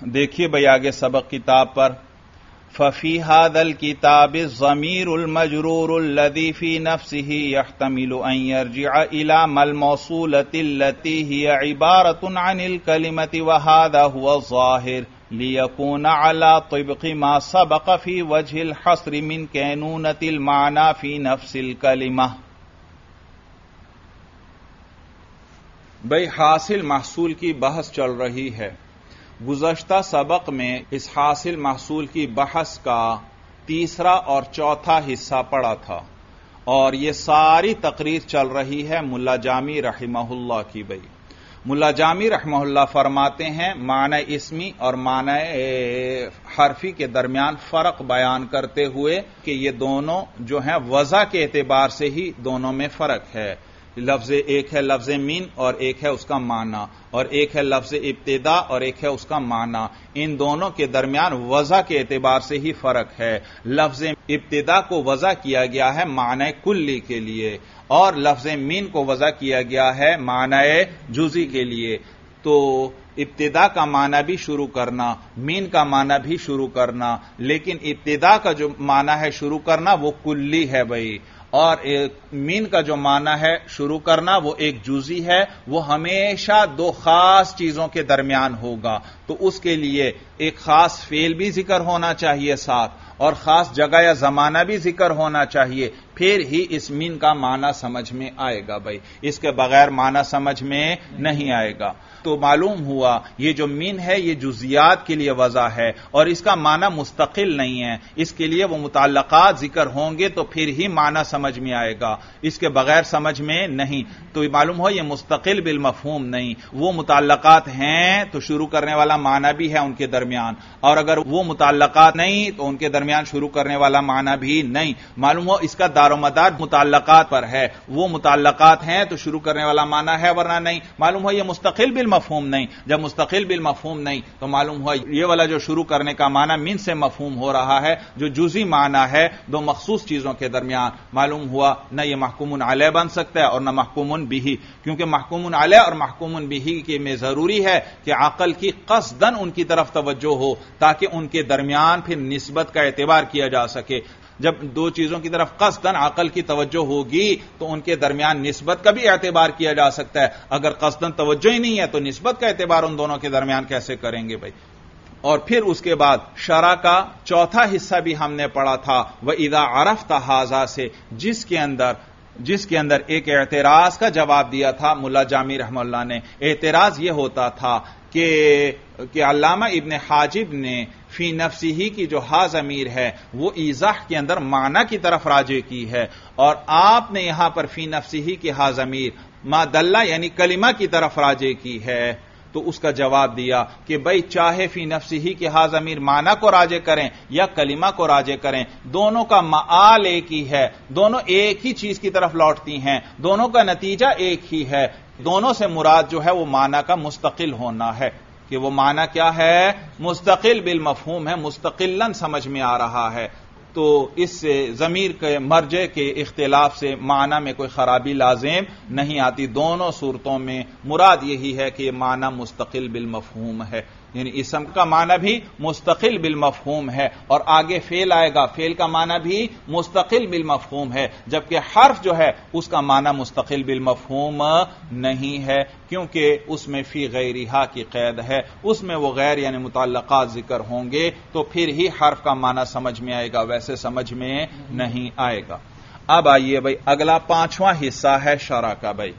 دیکھیے بھائی آگے سبق کتاب پر ففی هذا الكتاب الضمیر المجرور الذي في نفسه يحتمل ان يرجع الى ما الموصولة التي هي عبارة عن الكلمة وهذا هو الظاهر ليكون على طبق ما سبق في وجه الحصر من كينونة المعنى في نفس الكلمة. بھائی حاصل محصول کی بحث چل رہی ہے. گزشتہ سبق میں اس حاصل محصول کی بحث کا تیسرا اور چوتھا حصہ پڑا تھا اور یہ ساری تقریر چل رہی ہے ملا جامی رحمہ اللہ کی. بھائی ملا جامی رحمہ اللہ فرماتے ہیں معنی اسمی اور معنی حرفی کے درمیان فرق بیان کرتے ہوئے کہ یہ دونوں جو ہیں وضع کے اعتبار سے ہی دونوں میں فرق ہے. لفظ ایک ہے لفظ مین اور ایک ہے اس کا معنی، اور ایک ہے لفظ ابتدا اور ایک ہے اس کا معنی. ان دونوں کے درمیان وضع کے اعتبار سے ہی فرق ہے. لفظ ابتدا کو وضع کیا گیا ہے معنی کلی کے لیے اور لفظ مین کو وضع کیا گیا ہے معنی جزئی کے لیے. تو ابتدا کا معنی بھی شروع کرنا، مین کا معنی بھی شروع کرنا، لیکن ابتدا کا جو معنی ہے شروع کرنا وہ کلی ہے بھائی، اور مین کا جو معنی ہے شروع کرنا وہ ایک جزئی ہے. وہ ہمیشہ دو خاص چیزوں کے درمیان ہوگا. تو اس کے لیے ایک خاص فعل بھی ذکر ہونا چاہیے ساتھ اور خاص جگہ یا زمانہ بھی ذکر ہونا چاہیے، پھر ہی اس مین کا معنی سمجھ میں آئے گا بھائی. اس کے بغیر معنی سمجھ میں نہیں آئے گا. تو معلوم ہوا یہ جو مین ہے یہ جزیات کے لیے وضع ہے اور اس کا معنی مستقل نہیں ہے. اس کے لیے وہ متعلقات ذکر ہوں گے تو پھر ہی معنی سمجھ میں آئے گا، اس کے بغیر سمجھ میں نہیں. تو معلوم ہو یہ مستقل بالمفہوم نہیں. وہ متعلقات ہیں تو شروع کرنے والا معنی بھی ہے ان کے درمیان، اور اگر وہ متعلقات نہیں تو ان کے درمیان شروع کرنے والا معنی بھی نہیں. معلوم ہو اس کا دار و مدار متعلقات پر ہے. وہ متعلقات ہیں تو شروع کرنے والا معنی ہے ورنہ نہیں. معلوم ہو یہ مستقل بالمفہوم نہیں. جب مستقل بالمفہوم نہیں تو معلوم ہوا یہ والا جو شروع کرنے کا معنی من سے مفہوم ہو رہا ہے جو جزئی معنی ہے دو مخصوص چیزوں کے درمیان. معلوم ہوا نہ یہ محکوم علیہ بن سکتا ہے اور نہ محکوم بہ، کیونکہ محکوم علیہ اور محکوم بہ کے میں ضروری ہے کہ عقل کی قصدن ان کی طرف توجہ ہو تاکہ ان کے درمیان پھر نسبت کا اعتبار کیا جا سکے. جب دو چیزوں کی طرف قصدن عقل کی توجہ ہوگی تو ان کے درمیان نسبت کا بھی اعتبار کیا جا سکتا ہے. اگر قصدن توجہ ہی نہیں ہے تو نسبت کا اعتبار ان دونوں کے درمیان کیسے کریں گے بھائی. اور پھر اس کے بعد شرح کا چوتھا حصہ بھی ہم نے پڑھا تھا وَإِذَا عَرَفْتَ هَذَا سے، جس کے اندر ایک اعتراض کا جواب دیا تھا ملا جامی رحمہ اللہ نے. اعتراض یہ ہوتا تھا کہ علامہ ابن حاجب نے فی نفسہ کی جو ہا ضمیر ہے وہ ایضاح کے اندر معنی کی طرف راجع کی ہے، اور آپ نے یہاں پر فی نفسہ کی ہا ضمیر ما دلہ یعنی کلمہ کی طرف راجع کی ہے. تو اس کا جواب دیا کہ بھائی چاہے فی نفسہ کی ہا ضمیر معنی کو راجع کریں یا کلمہ کو راجع کریں، دونوں کا معال ایک ہی ہے، دونوں ایک ہی چیز کی طرف لوٹتی ہیں، دونوں کا نتیجہ ایک ہی ہے. دونوں سے مراد جو ہے وہ معنی کا مستقل ہونا ہے، کہ وہ معنی کیا ہے؟ مستقل بالمفہوم ہے، مستقلاً سمجھ میں آ رہا ہے. تو اس سے ضمیر کے مرجع کے اختلاف سے معنی میں کوئی خرابی لازم نہیں آتی. دونوں صورتوں میں مراد یہی ہے کہ یہ معنی مستقل بالمفہوم ہے، یعنی اسم کا معنی بھی مستقل بالمفہوم ہے اور آگے فعل آئے گا، فعل کا معنی بھی مستقل بالمفہوم ہے، جبکہ حرف جو ہے اس کا معنی مستقل بالمفہوم نہیں ہے، کیونکہ اس میں فی غیرہا کی قید ہے. اس میں وہ غیر یعنی متعلقات ذکر ہوں گے تو پھر ہی حرف کا معنی سمجھ میں آئے گا، ویسے سمجھ میں نہیں آئے گا. اب آئیے بھائی اگلا پانچواں حصہ ہے شرح کا. بھائی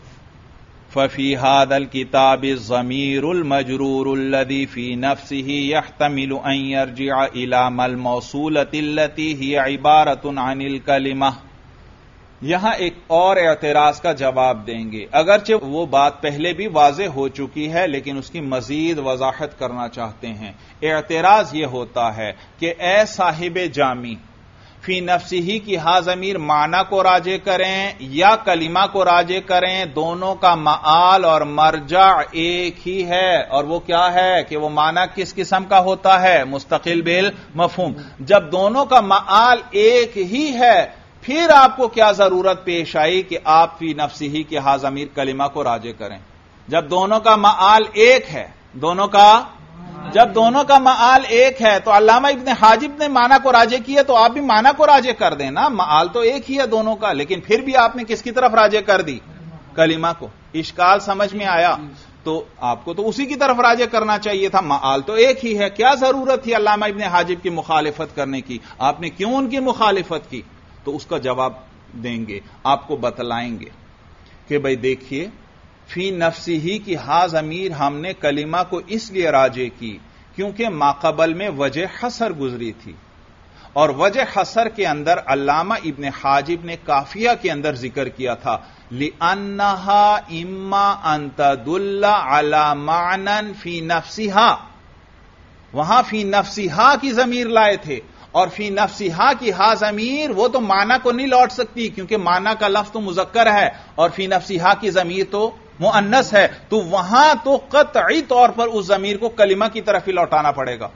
ففی هذا الكتاب الضمیر المجرور الذي في نفسه يحتمل ان يرجع الى ما الموصولة التي هي عبارة عن الكلمة. یہاں ایک اور اعتراض کا جواب دیں گے، اگرچہ وہ بات پہلے بھی واضح ہو چکی ہے لیکن اس کی مزید وضاحت کرنا چاہتے ہیں. اعتراض یہ ہوتا ہے کہ اے صاحب جامی، فی نفسہ کی ہا ضمیر معنی کو راجع کریں یا کلمہ کو راجع کریں، دونوں کا معال اور مرجع ایک ہی ہے. اور وہ کیا ہے کہ وہ معنی کس قسم کا ہوتا ہے؟ مستقل بالمفہوم. جب دونوں کا معال ایک ہی ہے پھر آپ کو کیا ضرورت پیش آئی کہ آپ فی نفسہ کی ہا ضمیر کلمہ کو راجع کریں؟ جب دونوں کا معال ایک ہے، دونوں کا جب دونوں کا معال ایک ہے تو علامہ ابن حاجب نے معنی کو راجع کیا تو آپ بھی معنی کو راجع کر دیں نا. معال تو ایک ہی ہے دونوں کا, لیکن پھر بھی آپ نے کس کی طرف راجع کر دی؟ کلمہ کو. اشکال سمجھ میں آیا؟ تو آپ کو تو اسی کی طرف راجع کرنا چاہیے تھا. معال تو ایک ہی ہے, کیا ضرورت تھی علامہ ابن حاجب کی مخالفت کرنے کی؟ آپ نے کیوں ان کی مخالفت کی؟ تو اس کا جواب دیں گے, آپ کو بتلائیں گے کہ بھئی دیکھیے, فی نفسی ہی کی ہا ضمیر ہم نے کلمہ کو اس لیے راجع کی کیونکہ ماقبل میں وجہ حصر گزری تھی, اور وجہ حصر کے اندر علامہ ابن حاجب نے کافیہ کے اندر ذکر کیا تھا لِأَنَّهَا إِمَّا أَن تَدُلَّ عَلَى مَعْنًى فِي نَفْسِهَا. وہاں فی نفسیہا کی ضمیر لائے تھے, اور فی نفسیہا کی ہا ضمیر وہ تو معنی کو نہیں لوٹ سکتی کیونکہ معنی کا لفظ تو مذکر ہے اور فی نفسیہا کی ضمیر تو مؤنث ہے, تو وہاں تو قطعی طور پر اس ضمیر کو کلمہ کی طرف ہی لوٹانا پڑے گا.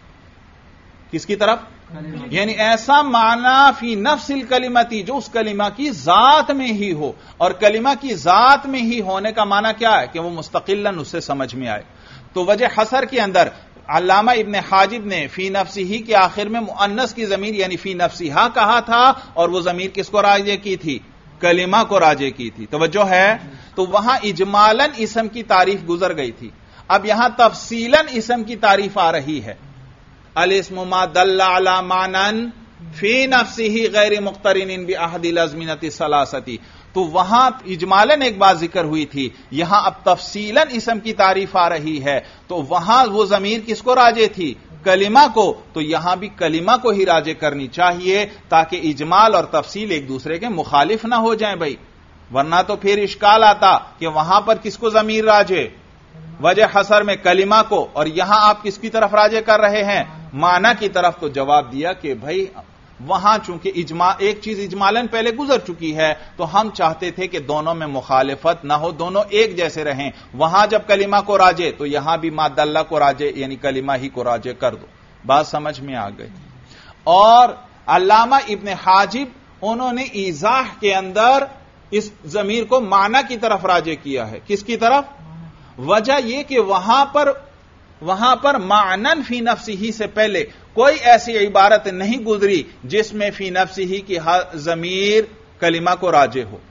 کس کی طرف؟ یعنی ایسا معنی فی نفس الکلمتی جو اس کلمہ کی ذات میں ہی ہو, اور کلمہ کی ذات میں ہی ہونے کا معنی کیا ہے کہ وہ مستقلاً اس سے سمجھ میں آئے. تو وجہ حصر کے اندر علامہ ابن حاجب نے فی نفسی کے آخر میں مؤنث کی ضمیر یعنی فی نفسیہا کہا تھا, اور وہ ضمیر کس کو راجع کی تھی؟ کلمہ کو راجع کی تھی. توجہ ہے؟ تو وہاں اجمالاً اسم کی تعریف گزر گئی تھی. اب یہاں تفصیلاً اسم کی تعریف آ رہی ہے. الاسم ما دل علی معنی فی نفسہ غیر مقترن باحد الازمنۃ الثلاثۃ. تو وہاں اجمالاً ایک بات ذکر ہوئی تھی, یہاں اب تفصیلاً اسم کی تعریف آ رہی ہے. تو وہاں وہ ضمیر کس کو راجع تھی؟ کلمہ کو. تو یہاں بھی کلمہ کو ہی راجع کرنی چاہیے تاکہ اجمال اور تفصیل ایک دوسرے کے مخالف نہ ہو جائیں بھائی, ورنہ تو پھر اشکال آتا کہ وہاں پر کس کو ضمیر راجع؟ وجہ حصر میں کلمہ کو, اور یہاں آپ کس کی طرف راجع کر رہے ہیں؟ معنی کی طرف. تو جواب دیا کہ بھائی وہاں چونکہ ایک چیز اجمالاً پہلے گزر چکی ہے تو ہم چاہتے تھے کہ دونوں میں مخالفت نہ ہو, دونوں ایک جیسے رہیں. وہاں جب کلمہ کو راجع تو یہاں بھی ماد اللہ کو راجع یعنی کلمہ ہی کو راجع کر دو. بات سمجھ میں آ گئی. اور علامہ ابن حاجب انہوں نے ایضاح کے اندر اس ضمیر کو معنی کی طرف راجع کیا ہے. کس کی طرف؟ وجہ یہ کہ وہاں پر معنن فی نفسہ سے پہلے کوئی ایسی عبارت نہیں گزری جس میں فی نفسہ کی ضمیر کلمہ کو راجع ہو.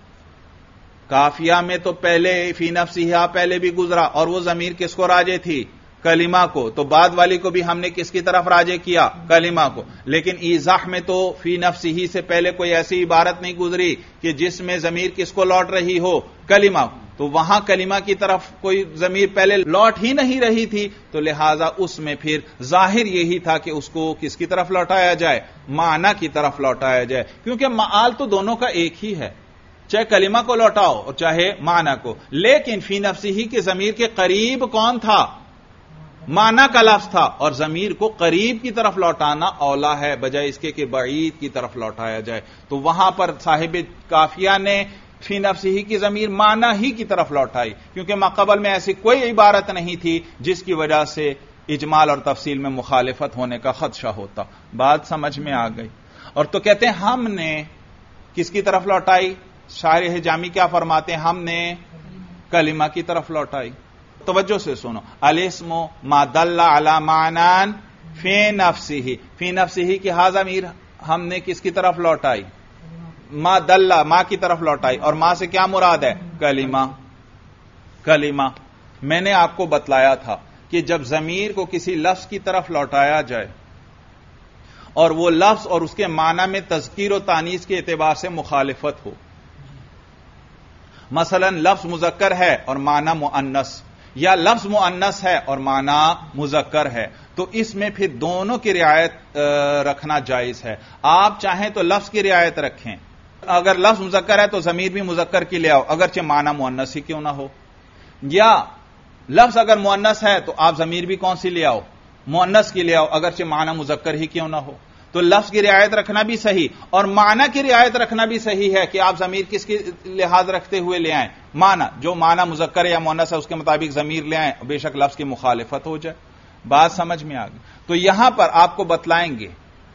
کافیہ میں تو پہلے فی نفسہ پہلے بھی گزرا اور وہ ضمیر کس کو راجع تھی؟ کلمہ کو. تو بعد والی کو بھی ہم نے کس کی طرف راجع کیا؟ کلمہ کو. لیکن ایضاح میں تو فی نفسہ سے پہلے کوئی ایسی عبارت نہیں گزری کہ جس میں ضمیر کس کو لوٹ رہی ہو؟ کلمہ. تو وہاں کلمہ کی طرف کوئی ضمیر پہلے لوٹ ہی نہیں رہی تھی, تو لہذا اس میں پھر ظاہر یہی تھا کہ اس کو کس کی طرف لوٹایا جائے؟ معنی کی طرف لوٹایا جائے, کیونکہ معال تو دونوں کا ایک ہی ہے, چاہے کلمہ کو لوٹاؤ اور چاہے معنی کو. لیکن فی نفسہ کے ضمیر کے قریب کون تھا؟ معنی کا لفظ تھا, اور ضمیر کو قریب کی طرف لوٹانا اولا ہے بجائے اس کے کہ بعید کی طرف لوٹایا جائے. تو وہاں پر صاحب کافیہ نے فی نفسہ کی ضمیر معنی ہی کی طرف لوٹائی, کیونکہ ماقبل میں ایسی کوئی عبارت نہیں تھی جس کی وجہ سے اجمال اور تفصیل میں مخالفت ہونے کا خدشہ ہوتا. بات سمجھ میں آ گئی. اور تو کہتے ہیں ہم نے کس کی طرف لوٹائی؟ شاعر حجامی کیا فرماتے ہیں؟ ہم نے کلمہ کی طرف لوٹائی. توجہ سے سنو, الاسم ما دل علی معنی فی نفسہ. فی نفسہ کی ہا ضمیر ہم نے کس کی طرف لوٹائی؟ ما دلہ, ماں کی طرف لوٹائی. اور ماں سے کیا مراد ہے؟ کلمہ. کلمہ میں نے آپ کو بتلایا تھا کہ جب ضمیر کو کسی لفظ کی طرف لوٹایا جائے اور وہ لفظ اور اس کے معنی میں تذکیر و تانیث کے اعتبار سے مخالفت ہو, مثلا لفظ مذکر ہے اور معنی مؤنث, یا لفظ مؤنث ہے اور معنی مذکر ہے, تو اس میں پھر دونوں کی رعایت رکھنا جائز ہے. آپ چاہیں تو لفظ کی رعایت رکھیں, اگر لفظ مذکر ہے تو ضمیر بھی مذکر کی لے آؤ اگرچہ معنی مؤنث ہی کیوں نہ ہو, یا لفظ اگر مؤنث ہے تو آپ ضمیر بھی کون سی لے آؤ؟ مؤنث کی لے آؤ اگرچہ معنی مذکر ہی کیوں نہ ہو. تو لفظ کی رعایت رکھنا بھی صحیح اور معنی کی رعایت رکھنا بھی صحیح ہے کہ آپ ضمیر کس کی لحاظ رکھتے ہوئے لے آئیں؟ معنی, جو معنی مذکر یا مؤنث ہے اس کے مطابق ضمیر لے آئیں, بے شک لفظ کی مخالفت ہو جائے. بات سمجھ میں آ گئی. تو یہاں پر آپ کو بتلائیں گے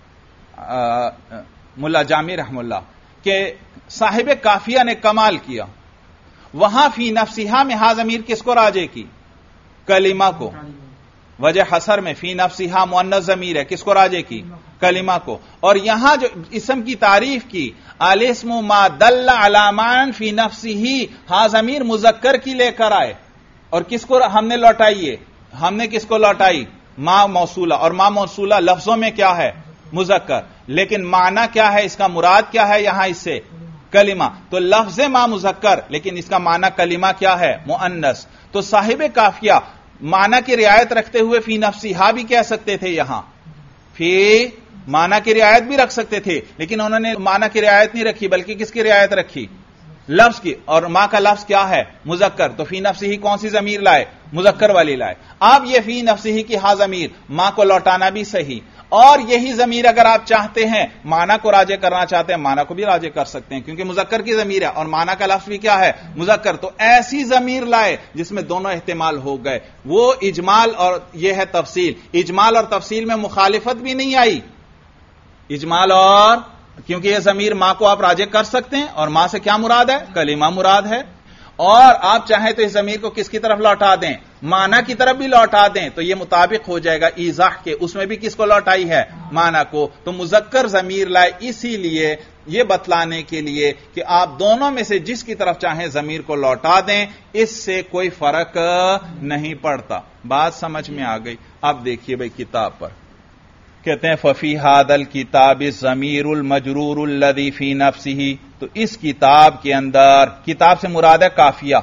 ملا جامی رحم اللہ کہ صاحب کافیہ نے کمال کیا. وہاں فی نفسہا میں ہا ضمیر کس کو راجع کی؟ کلمہ کو. وجہ حسر میں فی نفسہا مؤنث ضمیر ہے، کس کو راجع کی؟ کلمہ کو. اور یہاں جو اسم کی تعریف کی الاسم ما دل علی معنی فی نفسہ، ہاں ضمیر مذکر کی لے کر آئے، اور کس کو ہم نے لوٹائی ہے؟ ہم نے کس کو لوٹائی؟ ما موصولہ. اور ما موصولہ لفظوں میں کیا ہے؟ مذکر. لیکن معنی کیا ہے اس کا؟ مراد کیا ہے یہاں اس سے؟ کلمہ. تو لفظ ما مذکر لیکن اس کا معنی کلمہ کیا ہے؟ مؤنث. تو صاحب قافیہ معنی کی رعایت رکھتے ہوئے فی نفسہا بھی کہہ سکتے تھے، یہاں فی معنی کی رعایت بھی رکھ سکتے تھے، لیکن انہوں نے معنی کی رعایت نہیں رکھی بلکہ کس کی رعایت رکھی؟ لفظ کی. اور ما کا لفظ کیا ہے؟ مذکر. تو فی نفسہ کون سی ضمیر لائے؟ مذکر والی لائے. اب یہ فی نفسہ کی ہا ضمیر ما کو لوٹانا بھی صحیح، اور یہی ضمیر اگر آپ چاہتے ہیں معنی کو راجع کرنا چاہتے ہیں معنی کو بھی راجع کر سکتے ہیں، کیونکہ مذکر کی ضمیر ہے اور معنی کا لفظ بھی کیا ہے؟ مذکر. تو ایسی ضمیر لائے جس میں دونوں احتمال ہو گئے. وہ اجمال اور یہ ہے تفصیل. اجمال اور تفصیل میں مخالفت بھی نہیں آئی. اجمال اور کیونکہ یہ ضمیر ماں کو آپ راجع کر سکتے ہیں، اور ماں سے کیا مراد ہے؟ کلمہ مراد ہے. اور آپ چاہیں تو اس ضمیر کو کس کی طرف لوٹا دیں؟ معنی کی طرف بھی لوٹا دیں تو یہ مطابق ہو جائے گا ایضاح کے. اس میں بھی کس کو لوٹائی ہے؟ معنی کو. تو مذکر ضمیر لائے اسی لیے، یہ بتلانے کے لیے کہ آپ دونوں میں سے جس کی طرف چاہیں ضمیر کو لوٹا دیں، اس سے کوئی فرق نہیں پڑتا. بات سمجھ میں آ گئی؟ اب دیکھیے بھائی کتاب پر کہتے ہیں ففی ھذا الکتاب الضمیر المجرور الذی فی نفسہ. تو اس کتاب کے اندر، کتاب سے مراد ہے کافیہ.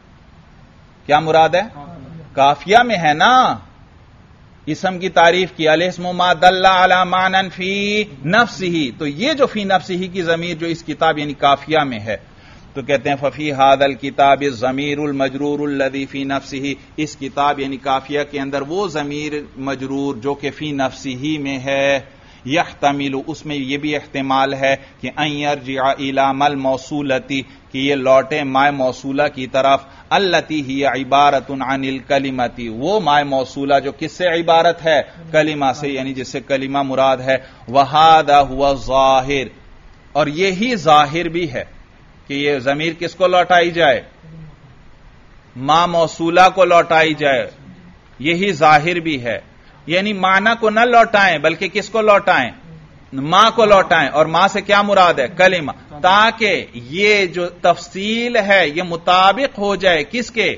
کیا مراد ہے؟ کافیہ میں ہے نا اسم کی تعریف کی الاسم ما دل علی معنی فی نفسہ. تو یہ جو فی نفسہ کی ضمیر جو اس کتاب یعنی کافیہ میں ہے، تو کہتے ہیں ففی ھذا الکتاب الضمیر المجرور الذی فی نفسہ. اس کتاب یعنی کافیہ کے اندر وہ ضمیر مجرور جو کہ فی نفسہ میں ہے، یحتمل اس میں یہ بھی احتمال ہے کہ ان یرجع الی مل موصولتی، کہ یہ لوٹے مائے موصولہ کی طرف، التی ہی عبارت عن الکلمتی، وہ مائے موصولہ جو کس سے عبارت ہے؟ کلمہ سے، یعنی جس سے کلمہ مراد ہے. وھذا هو الظاہر، اور یہی ظاہر بھی ہے کہ یہ ضمیر کس کو لوٹائی جائے؟ ما موصولہ کو لوٹائی جائے. یہی ظاہر بھی ہے، یعنی معنی کو نہ لوٹائیں بلکہ کس کو لوٹائیں؟ ما کو لوٹائیں. اور ما سے کیا مراد ہے؟ کلمہ. تاکہ یہ جو تفصیل ہے یہ مطابق ہو جائے کس کے؟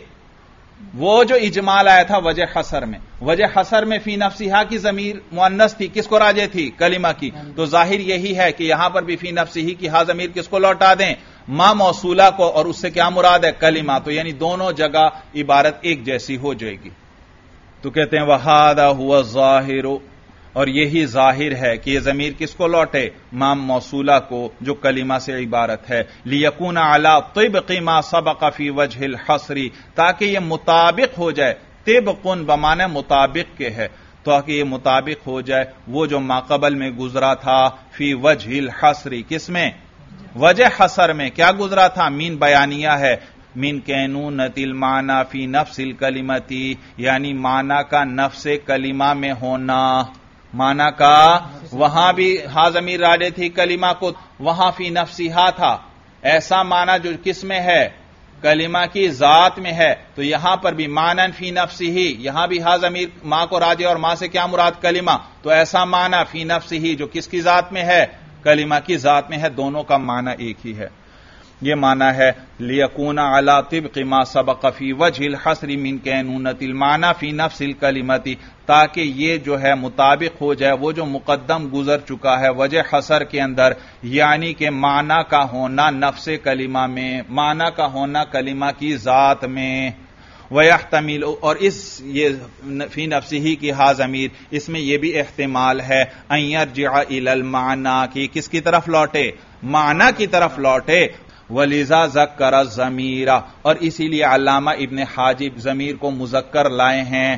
وہ جو اجمال آیا تھا وجہ حسر میں. وجہ حسر میں فی نفسہا کی ضمیر مؤنث تھی، کس کو راجع تھی؟ کلمہ کی. تو ظاہر یہی ہے کہ یہاں پر بھی فی نفسہ کی ہا ضمیر کس کو لوٹا دیں؟ ما موصولہ کو، اور اس سے کیا مراد ہے؟ کلمہ. تو یعنی دونوں جگہ عبارت ایک جیسی ہو جائے گی. تو کہتے ہیں وھذا هو الظاہر، اور یہی ظاہر ہے کہ یہ ضمیر کس کو لوٹے؟ ما موصولہ کو جو کلمہ سے عبارت ہے. لیکون علی طبق ما سبق فی وجہ الحصر، تاکہ یہ مطابق ہو جائے. طبقن بمعنی مطابق کے ہے، تاکہ یہ مطابق ہو جائے وہ جو ماقبل میں گزرا تھا فی وجہ الحصر. کس میں؟ وجہ حصر میں. کیا گزرا تھا؟ مین بیانیہ ہے. من کینونۃ المعنی فی نفس الکلمتی، یعنی معنی کا نفس کلمہ میں ہونا. معنی کا وہاں بھی ہا ضمیر راجع تھی کلمہ کو، وہاں فی نفسہا تھا. ایسا معنی جو کس میں ہے؟ کلمہ کی ذات میں ہے. تو یہاں پر بھی معنی فی نفسہ، یہاں بھی ہا ضمیر ما کو راجع، اور ما سے کیا مراد؟ کلمہ. تو ایسا معنی فی نفسہ جو کس کی ذات میں ہے؟ کلمہ کی ذات میں ہے. دونوں کا معنی ایک ہی ہے. یہ معنی ہے لیکون علی طبق ما سبق فی وجہ الحصر من کینونۃ المعنی فی نفس الکلمتی، تاکہ یہ جو ہے مطابق ہو جائے وہ جو مقدم گزر چکا ہے وجہ حصر کے اندر، یعنی کہ معنی کا ہونا نفس کلمہ میں، معنی کا ہونا کلمہ کی ذات میں. ویحتمل، اور اس یہ فی نفسہ کی ہا ضمیر اس میں یہ بھی احتمال ہے ان یرجع الی المعنی، کہ کس کی طرف لوٹے؟ معنی کی طرف لوٹے. وَلِذَا ذَكَّرَ الضَّمِيرَ، اور اسی لیے علامہ ابن حاجب ضمیر کو مذکر لائے ہیں.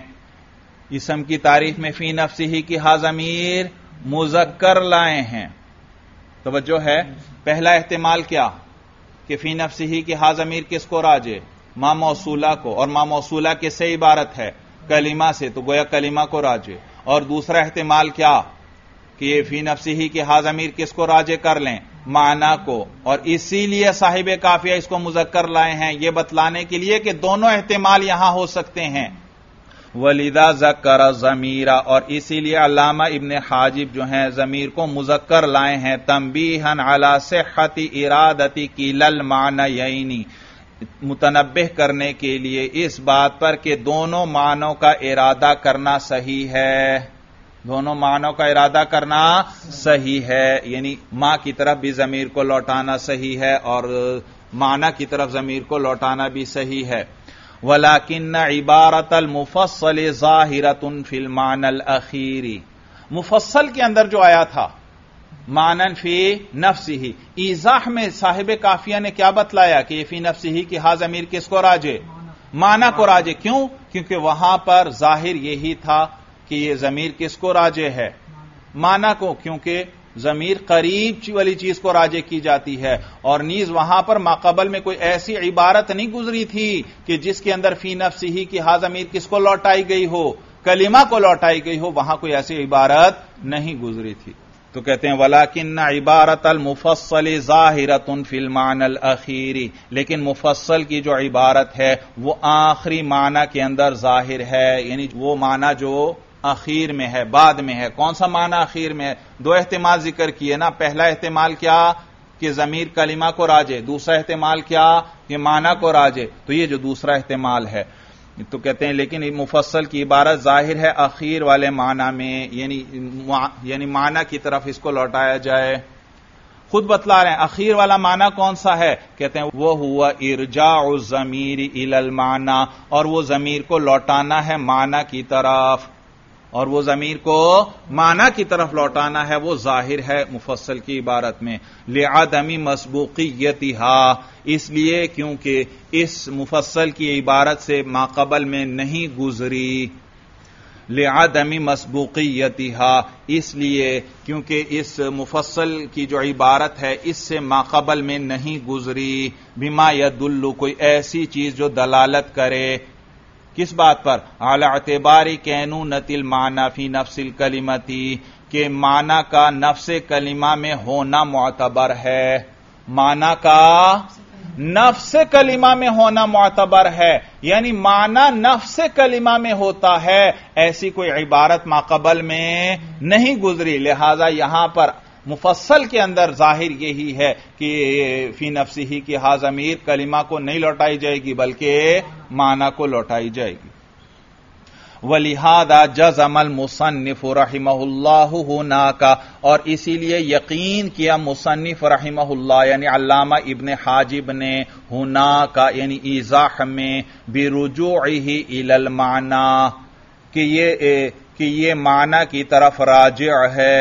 اسم کی تعریف میں فی نفسہ کی ہا ضمیر مذکر لائے ہیں. توجہ ہے؟ پہلا احتمال کیا؟ کہ فی نفسہ کی ہا ضمیر کس کو راجع؟ ما موصولہ کو، اور ما موصولہ کس سے عبارت ہے؟ کلمہ سے. تو گویا کلمہ کو راجع. اور دوسرا احتمال کیا؟ کہ یہ فی نفسہ کی ہا ضمیر کس کو راجع کر لیں؟ معنی کو. اور اسی لیے صاحب کافیہ اس کو مذکر لائے ہیں، یہ بتلانے کے لیے کہ دونوں احتمال یہاں ہو سکتے ہیں. ولیدا ذکر ضمیرا، اور اسی لیے علامہ ابن حاجب جو ہیں ضمیر کو مذکر لائے ہیں، تنبیہا علی صحت ارادتی کلا المعنیین، متنبہ کرنے کے لیے اس بات پر کہ دونوں معنوں کا ارادہ کرنا صحیح ہے، دونوں معنوں کا ارادہ کرنا صحیح ہے، یعنی ماں کی طرف بھی ضمیر کو لوٹانا صحیح ہے اور معنی کی طرف ضمیر کو لوٹانا بھی صحیح ہے۔ وَلَكِنَّ عِبَارَةَ الْمُفَصَّلِ ظَاهِرَةٌ فِي الْمَعْنَى الْأَخِيرِ، مفصل کے اندر جو آیا تھا معنن فی نفسہ، ایضاح میں صاحب کافیہ نے کیا بتلایا کہ یہ فی نفسہ کی ہا ضمیر کس کو راجع؟ معنی کو راجع۔ کیوں؟ کیونکہ وہاں پر ظاہر یہی تھا کہ یہ ضمیر کس کو راجع ہے؟ معنی کو، کیونکہ ضمیر قریب والی چیز کو راجع کی جاتی ہے، اور نیز وہاں پر ماقبل میں کوئی ایسی عبارت نہیں گزری تھی کہ جس کے اندر فی نفسہ کی ہا ضمیر کس کو لوٹائی گئی ہو؟ کلمہ کو لوٹائی گئی ہو، وہاں کوئی ایسی عبارت نہیں گزری تھی۔ تو کہتے ہیں وَلَكِنَّ عِبَارَةَ الْمُفَصَّلِ ظَاهِرَةٌ فِي الْمَعْنَى الْأَخِيرِ، لیکن مفصل کی جو عبارت ہے وہ آخری معنی کے اندر ظاہر ہے، یعنی وہ معنی جو اخیر میں ہے، بعد میں ہے۔ کون سا معنی اخیر میں ہے؟ دو احتمال ذکر کیے نا، پہلا احتمال کیا کہ ضمیر کلمہ کو راجع، دوسرا احتمال کیا کہ معنی کو راجع، تو یہ جو دوسرا احتمال ہے تو کہتے ہیں لیکن مفصل کی عبارت ظاہر ہے اخیر والے معنی میں، یعنی معنی کی طرف اس کو لوٹایا جائے۔ خود بتلا رہے ہیں اخیر والا معنی کون سا ہے، کہتے ہیں وہ ہوا ارجاع الضمیر الی المعنی، اور وہ ضمیر کو لوٹانا ہے معنی کی طرف، اور وہ ضمیر کو معنی کی طرف لوٹانا ہے، وہ ظاہر ہے مفصل کی عبارت میں۔ لعدم مسبوقیتھا، اس لیے کیونکہ اس مفصل کی عبارت سے ماقبل میں نہیں گزری، لعدم مسبوقیتھا، اس لیے کیونکہ اس مفصل کی جو عبارت ہے اس سے ماقبل میں نہیں گزری، بما یدل، کوئی ایسی چیز جو دلالت کرے، کس بات پر؟ اعلی اعتباری کینونۃ المعنی فی نفس الکلمتی، کہ معنی کا نفس کلمہ میں ہونا معتبر ہے، معنی کا نفس کلمہ میں ہونا معتبر ہے، یعنی معنی نفس کلمہ میں ہوتا ہے، ایسی کوئی عبارت ماقبل میں نہیں گزری، لہذا یہاں پر مفصل کے اندر ظاہر یہی ہے کہ فی نفسہ کی ہا ضمیر کلمہ کو نہیں لوٹائی جائے گی بلکہ معنی کو لوٹائی جائے گی۔ وَلِهَذَا جَزَمَ الْمُصَنِّفُ رَحِمَهُ اللَّهُ هُنَاكَ، اور اسی لیے یقین کیا مصنف رحمہ اللہ یعنی علامہ ابن حاجب نے هُنَاكَ یعنی ایضاح میں بِرُجُوعِهِ إِلَى الْمَعْنَى، کہ یہ معنی کی طرف راجع ہے۔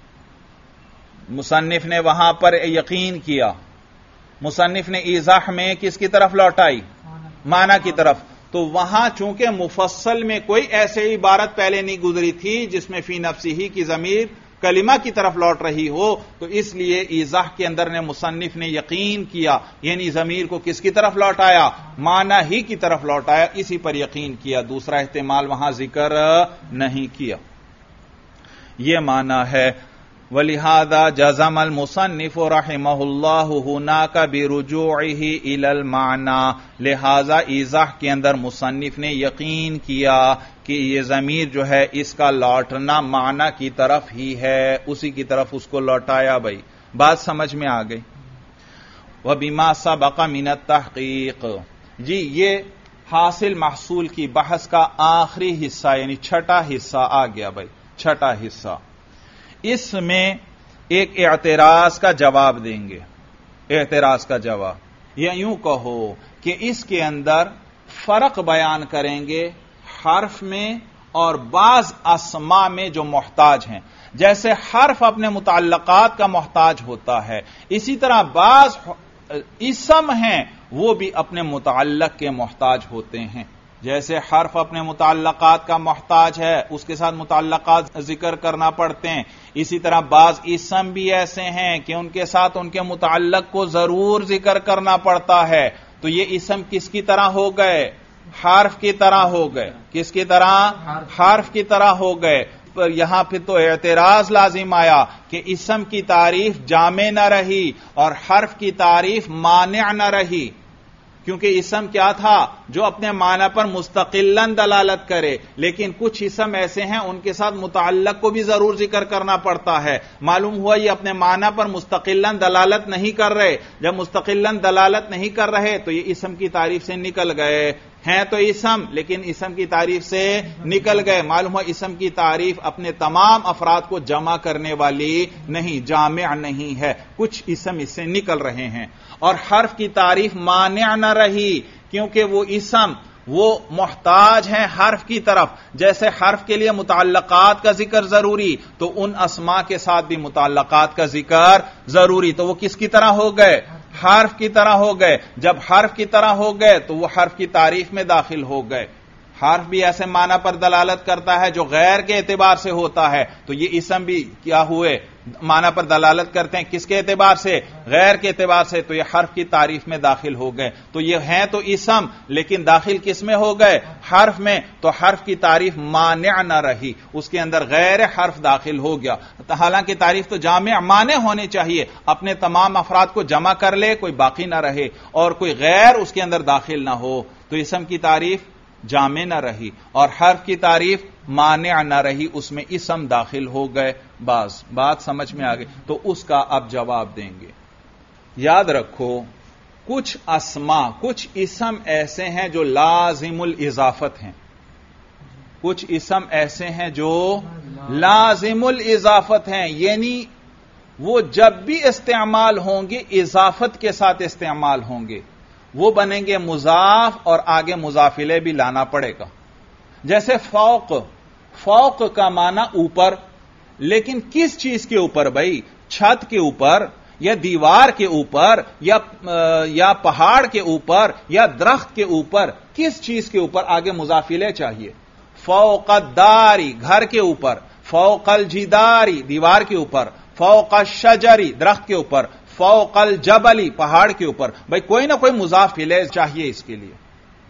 مصنف نے وہاں پر یقین کیا، مصنف نے ایضاح میں کس کی طرف لوٹائی؟ معنی کی طرف۔ تو وہاں چونکہ مفصل میں کوئی ایسی عبارت پہلے نہیں گزری تھی جس میں فی نفسہ کی ضمیر کلمہ کی طرف لوٹ رہی ہو، تو اس لیے ایضاح کے اندر نے مصنف نے یقین کیا، یعنی ضمیر کو کس کی طرف لوٹایا؟ معنی ہی کی طرف لوٹایا، اسی پر یقین کیا، دوسرا احتمال وہاں ذکر نہیں کیا۔ یہ معنی ہے وَلِهَذَا جَزَمَ الْمُصَنِّفُ رَحِمَهُ اللَّهُ هُنَاكَ بِرُجُوعِهِ إِلَى الْمَعْنَى، لہذا ایضاح کے اندر مصنف نے یقین کیا کہ یہ ضمیر جو ہے اس کا لوٹنا معنی کی طرف ہی ہے، اسی کی طرف اس کو لوٹایا۔ بھائی بات سمجھ میں آ گئی۔ وَبِمَا سَبَقَ مِنَ التَّحْقِيقِ، جی یہ حاصل محصول کی بحث کا آخری حصہ یعنی چھٹا حصہ آ گیا۔ بھائی چھٹا حصہ، اس میں ایک اعتراض کا جواب دیں گے، اعتراض کا جواب، یا یوں کہو کہ اس کے اندر فرق بیان کریں گے حرف میں اور بعض اسماء میں جو محتاج ہیں۔ جیسے حرف اپنے متعلقات کا محتاج ہوتا ہے، اسی طرح بعض اسم ہیں وہ بھی اپنے متعلق کے محتاج ہوتے ہیں۔ جیسے حرف اپنے متعلقات کا محتاج ہے، اس کے ساتھ متعلقات ذکر کرنا پڑتے ہیں، اسی طرح بعض اسم بھی ایسے ہیں کہ ان کے ساتھ ان کے متعلق کو ضرور ذکر کرنا پڑتا ہے۔ تو یہ اسم کس کی طرح ہو گئے؟ حرف کی طرح ہو گئے۔ کس کی طرح؟ حرف کی طرح ہو گئے۔ پر یہاں پھر تو اعتراض لازم آیا کہ اسم کی تعریف جامع نہ رہی اور حرف کی تعریف مانع نہ رہی۔ کیونکہ اسم کیا تھا؟ جو اپنے معنی پر مستقلاً دلالت کرے، لیکن کچھ اسم ایسے ہیں ان کے ساتھ متعلق کو بھی ضرور ذکر کرنا پڑتا ہے۔ معلوم ہوا یہ اپنے معنی پر مستقلاً دلالت نہیں کر رہے، جب مستقلاً دلالت نہیں کر رہے تو یہ اسم کی تعریف سے نکل گئے ہیں، تو اسم لیکن اسم کی تعریف سے نکل گئے۔ معلوم ہوا اسم کی تعریف اپنے تمام افراد کو جمع کرنے والی نہیں، جامع نہیں ہے، کچھ اسم اس سے نکل رہے ہیں۔ اور حرف کی تعریف مانع نہ رہی، کیونکہ وہ اسم وہ محتاج ہیں حرف کی طرف، جیسے حرف کے لیے متعلقات کا ذکر ضروری تو ان اسماء کے ساتھ بھی متعلقات کا ذکر ضروری، تو وہ کس کی طرح ہو گئے؟ حرف کی طرح ہو گئے۔ جب حرف کی طرح ہو گئے تو وہ حرف کی تعریف میں داخل ہو گئے۔ حرف بھی ایسے معنی پر دلالت کرتا ہے جو غیر کے اعتبار سے ہوتا ہے، تو یہ اسم بھی کیا ہوئے؟ معنی پر دلالت کرتے ہیں، کس کے اعتبار سے؟ غیر کے اعتبار سے، تو یہ حرف کی تعریف میں داخل ہو گئے۔ تو یہ ہیں تو اسم، لیکن داخل کس میں ہو گئے؟ حرف میں، تو حرف کی تعریف مانع نہ رہی، اس کے اندر غیر حرف داخل ہو گیا۔ حالانکہ تعریف تو جامع مانع ہونی چاہیے، اپنے تمام افراد کو جمع کر لے، کوئی باقی نہ رہے اور کوئی غیر اس کے اندر داخل نہ ہو، تو اسم کی تعریف جامع نہ رہی اور حرف کی تعریف مانع نہ رہی، اس میں اسم داخل ہو گئے۔ بات سمجھ میں آ گئی، تو اس کا اب جواب دیں گے۔ یاد رکھو، کچھ اسما، کچھ اسم ایسے ہیں جو لازم الاضافت ہیں، کچھ اسم ایسے ہیں جو لازم الاضافت ہیں، یعنی وہ جب بھی استعمال ہوں گے اضافت کے ساتھ استعمال ہوں گے، وہ بنیں گے مضاف اور آگے مضاف الیہ بھی لانا پڑے گا۔ جیسے فوق، فوق کا معنی اوپر، لیکن کس چیز کے اوپر بھائی؟ چھت کے اوپر یا دیوار کے اوپر یا پہاڑ کے اوپر یا درخت کے اوپر، کس چیز کے اوپر؟ آگے مضاف الیہ چاہیے۔ فوق الداری، گھر کے اوپر، فوق الجداری، دیوار کے اوپر، فوق الشجری، درخت کے اوپر، فوق الجبلی، پہاڑ کے اوپر، بھائی کوئی نہ کوئی مضاف الیہ چاہیے اس کے لیے۔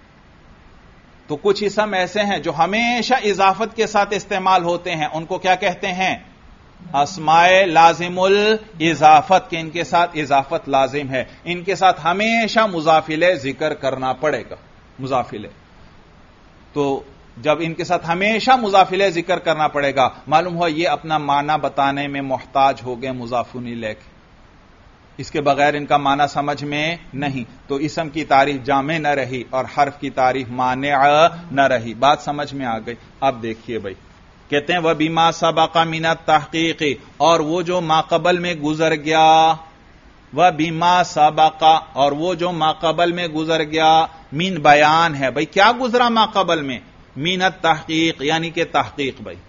تو کچھ اسم ایسے ہیں جو ہمیشہ اضافت کے ساتھ استعمال ہوتے ہیں، ان کو کیا کہتے ہیں؟ اسماء لازم الاضافت، کہ ان کے ساتھ اضافت لازم ہے، ان کے ساتھ ہمیشہ مضاف الیہ ذکر کرنا پڑے گا، مضاف الیہ۔ تو جب ان کے ساتھ ہمیشہ مضاف الیہ ذکر کرنا پڑے گا، معلوم ہوا یہ اپنا معنی بتانے میں محتاج ہو گئے مضاف الیہ کے، اس کے بغیر ان کا معنی سمجھ میں نہیں، تو اسم کی تعریف جامع نہ رہی اور حرف کی تعریف مانع نہ رہی۔ بات سمجھ میں آ گئی؟ اب دیکھیے بھائی، کہتے ہیں وَبِمَا سَبَقَ مِنَ التَّحْقِيقِ، اور وہ جو ماقبل میں گزر گیا، وَبِمَا سَبَقَ، اور وہ جو ماقبل میں گزر گیا، مین بیان ہے، بھائی کیا گزرا ماقبل میں؟ مین التحقیق، یعنی کہ تحقیق۔ بھائی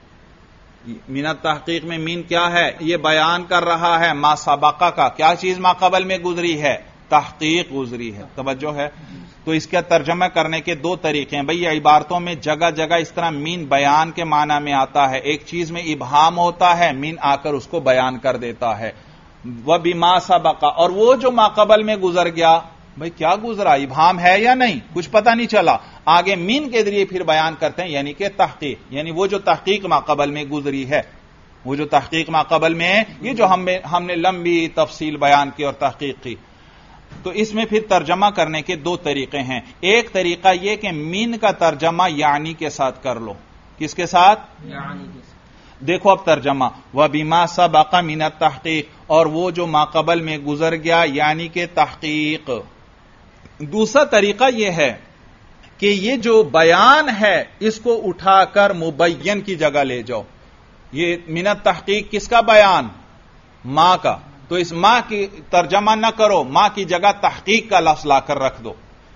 مین التحقیق میں مین کیا ہے؟ یہ بیان کر رہا ہے ما سبقہ کا، کیا چیز ماقبل میں گزری ہے؟ تحقیق گزری ہے، توجہ ہے؟ تو اس کا ترجمہ کرنے کے دو طریقے ہیں بھئی، یہ عبارتوں میں جگہ جگہ اس طرح مین بیان کے معنی میں آتا ہے، ایک چیز میں ابہام ہوتا ہے، مین آ کر اس کو بیان کر دیتا ہے۔ وَبِمَا سَبَقَ، اور وہ جو ماقبل میں گزر گیا، بھئی کیا گزرا؟ ابہام ہے یا نہیں؟ کچھ پتہ نہیں چلا، آگے مین کے ذریعے پھر بیان کرتے ہیں، یعنی کہ تحقیق، یعنی وہ جو تحقیق ماقبل میں گزری ہے، وہ جو تحقیق ماقبل میں، یہ جو ہم نے لمبی تفصیل بیان کی اور تحقیق کی۔ تو اس میں پھر ترجمہ کرنے کے دو طریقے ہیں، ایک طریقہ یہ کہ مین کا ترجمہ یعنی کے ساتھ کر لو۔ کس کے ساتھ؟ یعنی کے ساتھ۔ دیکھو اب ترجمہ، وَبِمَا سَبَقَ مِنَ التَّحْقِيقِ، اور وہ جو ماقبل میں گزر گیا یعنی کہ تحقیق۔ دوسرا طریقہ یہ ہے کہ یہ جو بیان ہے اس کو اٹھا کر مبین کی جگہ لے جاؤ۔ یہ من التحقیق کس کا بیان؟ ماں کا، تو اس ماں کی ترجمہ نہ کرو، ماں کی جگہ تحقیق کا لفظ لا کر رکھ دو۔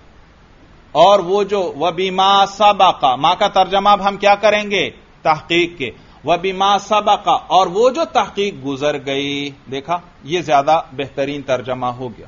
اور وہ جو وَبِمَا سَبَقَ، ماں کا ترجمہ اب ہم کیا کریں گے؟ تحقیق کے، وَبِمَا سَبَقَ، اور وہ جو تحقیق گزر گئی۔ دیکھا، یہ زیادہ بہترین ترجمہ ہو گیا۔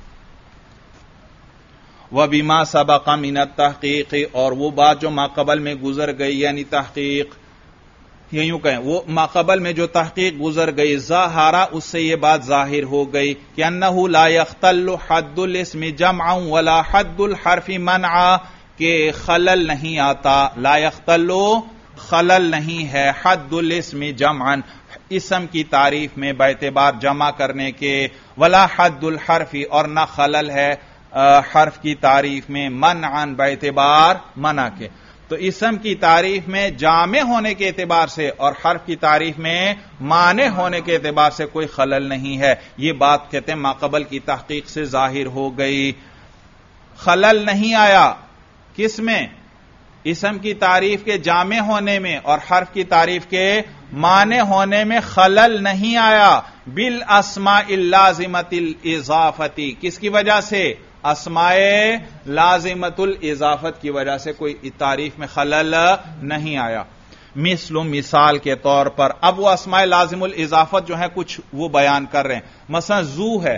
وَبِمَا سَبَقَ مِنَ التَّحْقِيقِ، اور وہ بات جو ماقبل میں گزر گئی یعنی تحقیق، یہ یوں کہیں وہ ماقبل میں جو تحقیق گزر گئی، ظاہرہ، اس سے یہ بات ظاہر ہو گئی کہ انہ لا یختل حد الاسم جمعا ولا حد الحرف منعا، کہ خلل نہیں آتا، لا یختل، خلل نہیں ہے، حد الاسم جمعا، اسم کی تعریف میں باعتبار جمع کرنے کے، ولا حد الحرف، اور نہ خلل ہے حرف کی تعریف میں منعن باعتبار منع کے. تو اسم کی تعریف میں جامع ہونے کے اعتبار سے اور حرف کی تعریف میں مانع ہونے کے اعتبار سے کوئی خلل نہیں ہے. یہ بات کہتے ہیں ماقبل کی تحقیق سے ظاہر ہو گئی. خلل نہیں آیا کس میں؟ اسم کی تعریف کے جامع ہونے میں اور حرف کی تعریف کے مانع ہونے میں خلل نہیں آیا. بالاسماء اللازمۃ الاضافتی. کس کی وجہ سے؟ اسماء لازمۃ الاضافت کی وجہ سے کوئی تعریف میں خلل نہیں آیا. مثال کے طور پر اب وہ اسماء لازم الاضافت جو ہے کچھ وہ بیان کر رہے ہیں. مثلا زو ہے.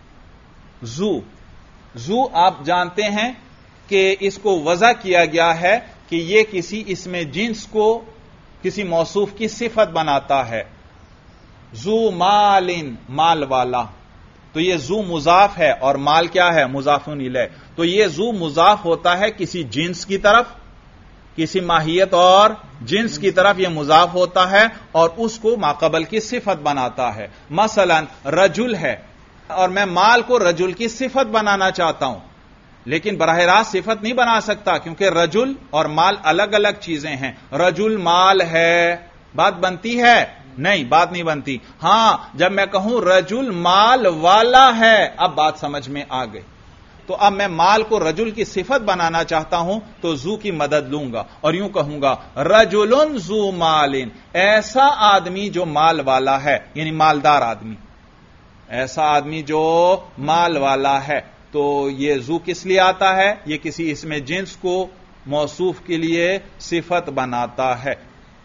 زو آپ جانتے ہیں کہ اس کو وضع کیا گیا ہے کہ یہ کسی اسم جنس کو کسی موصوف کی صفت بناتا ہے. زو مالن مال والا. تو یہ زو مضاف ہے اور مال کیا ہے؟ مضاف الیہ. تو یہ زو مضاف ہوتا ہے کسی جنس کی طرف، کسی ماہیت اور جنس کی طرف یہ مضاف ہوتا ہے اور اس کو ماقبل کی صفت بناتا ہے. مثلا رجل ہے اور میں مال کو رجل کی صفت بنانا چاہتا ہوں، لیکن براہ راست صفت نہیں بنا سکتا کیونکہ رجل اور مال الگ الگ چیزیں ہیں. رجل مال ہے، بات بنتی ہے؟ نہیں، بات نہیں بنتی. ہاں جب میں کہوں رجل مال والا ہے اب بات سمجھ میں آ گئی. تو اب میں مال کو رجل کی صفت بنانا چاہتا ہوں تو زو کی مدد لوں گا اور یوں کہوں گا رجل ذو مال. ایسا آدمی جو مال والا ہے، یعنی مالدار آدمی، ایسا آدمی جو مال والا ہے. تو یہ زو کس لیے آتا ہے؟ یہ کسی اسم جنس کو موصوف کے لیے صفت بناتا ہے.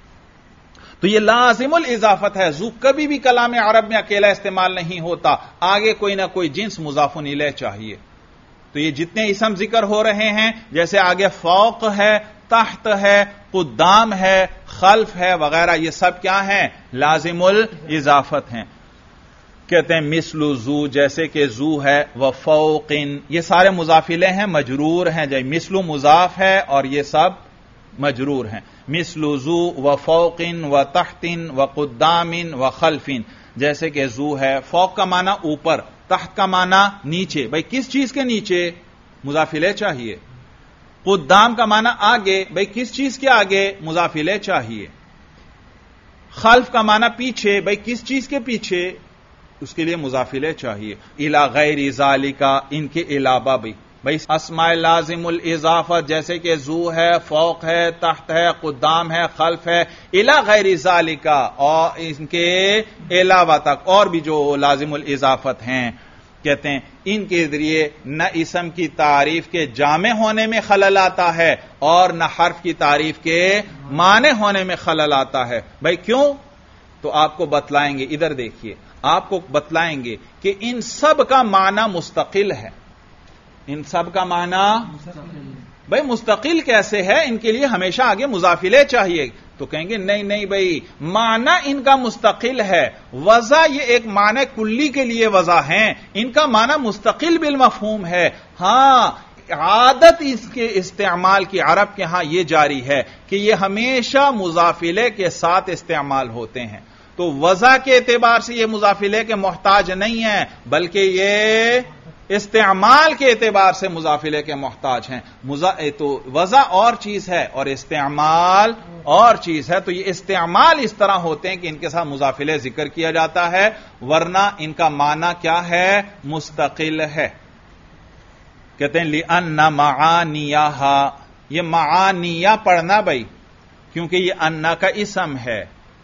تو یہ لازم الاضافت ہے. زو کبھی بھی کلام عرب میں اکیلا استعمال نہیں ہوتا، آگے کوئی نہ کوئی جنس مضاف الیہ چاہیے. تو یہ جتنے اسم ذکر ہو رہے ہیں، جیسے آگے فوق ہے، تحت ہے، قدام ہے، خلف ہے وغیرہ، یہ سب کیا ہیں؟ لازم الاضافت ہیں. کہتے ہیں مثل زو، جیسے کہ زو ہے، و فوقن، یہ سارے مضاف الیہ ہیں، مجرور ہیں. جی مثل مضاف ہے اور یہ سب مجرور ہیں. مثل زو و فوقن و تحتن و قدامن و خلفن. جیسے کہ زو ہے، فوق کا معنی اوپر، تحت کا معنی نیچے. بھئی کس چیز کے نیچے؟ مضاف الیہ چاہیے. قدام کا معنی آگے، بھئی کس چیز کے آگے؟ مضاف الیہ چاہیے. خلف کا معنی پیچھے، بھئی کس چیز کے پیچھے؟ اس کے لیے مضاف الیہ چاہیے. الی غیر ذالک، ان کے علاوہ بھی. بھئی اسماء لازم الاضافت جیسے کہ زو ہے، فوق ہے، تحت ہے، قدام ہے، خلف ہے، الی غیر ذالک، اور ان کے علاوہ تک اور بھی جو لازم الاضافت ہیں، کہتے ہیں ان کے ذریعے نہ اسم کی تعریف کے جامع ہونے میں خلل آتا ہے اور نہ حرف کی تعریف کے مانع ہونے میں خلل آتا ہے. بھئی کیوں؟ تو آپ کو بتلائیں گے. ادھر دیکھیے، آپ کو بتلائیں گے کہ ان سب کا معنی مستقل ہے. ان سب کا معنی بھئی مستقل کیسے ہے؟ ان کے لیے ہمیشہ آگے مضاف الیہ چاہیے. تو کہیں گے نہیں بھئی، معنی ان کا مستقل ہے. وضع یہ ایک معنی کلی کے لیے وضع ہیں، ان کا معنی مستقل بالمفہوم ہے. ہاں عادت اس کے استعمال کی عرب کے ہاں یہ جاری ہے کہ یہ ہمیشہ مضاف الیہ کے ساتھ استعمال ہوتے ہیں. تو وضع کے اعتبار سے یہ مضاف الیہ کے محتاج نہیں ہے، بلکہ یہ استعمال کے اعتبار سے مضاف الیہ کے محتاج ہیں. تو وضع اور چیز ہے اور استعمال اور چیز ہے. تو یہ استعمال اس طرح ہوتے ہیں کہ ان کے ساتھ مضاف الیہ ذکر کیا جاتا ہے، ورنہ ان کا معنی کیا ہے؟ مستقل ہے. کہتے ہیں لِأَنَّ مَعَانِيَهَا، یہ معانیہ پڑھنا بھائی، کیونکہ یہ انا کا اسم ہے.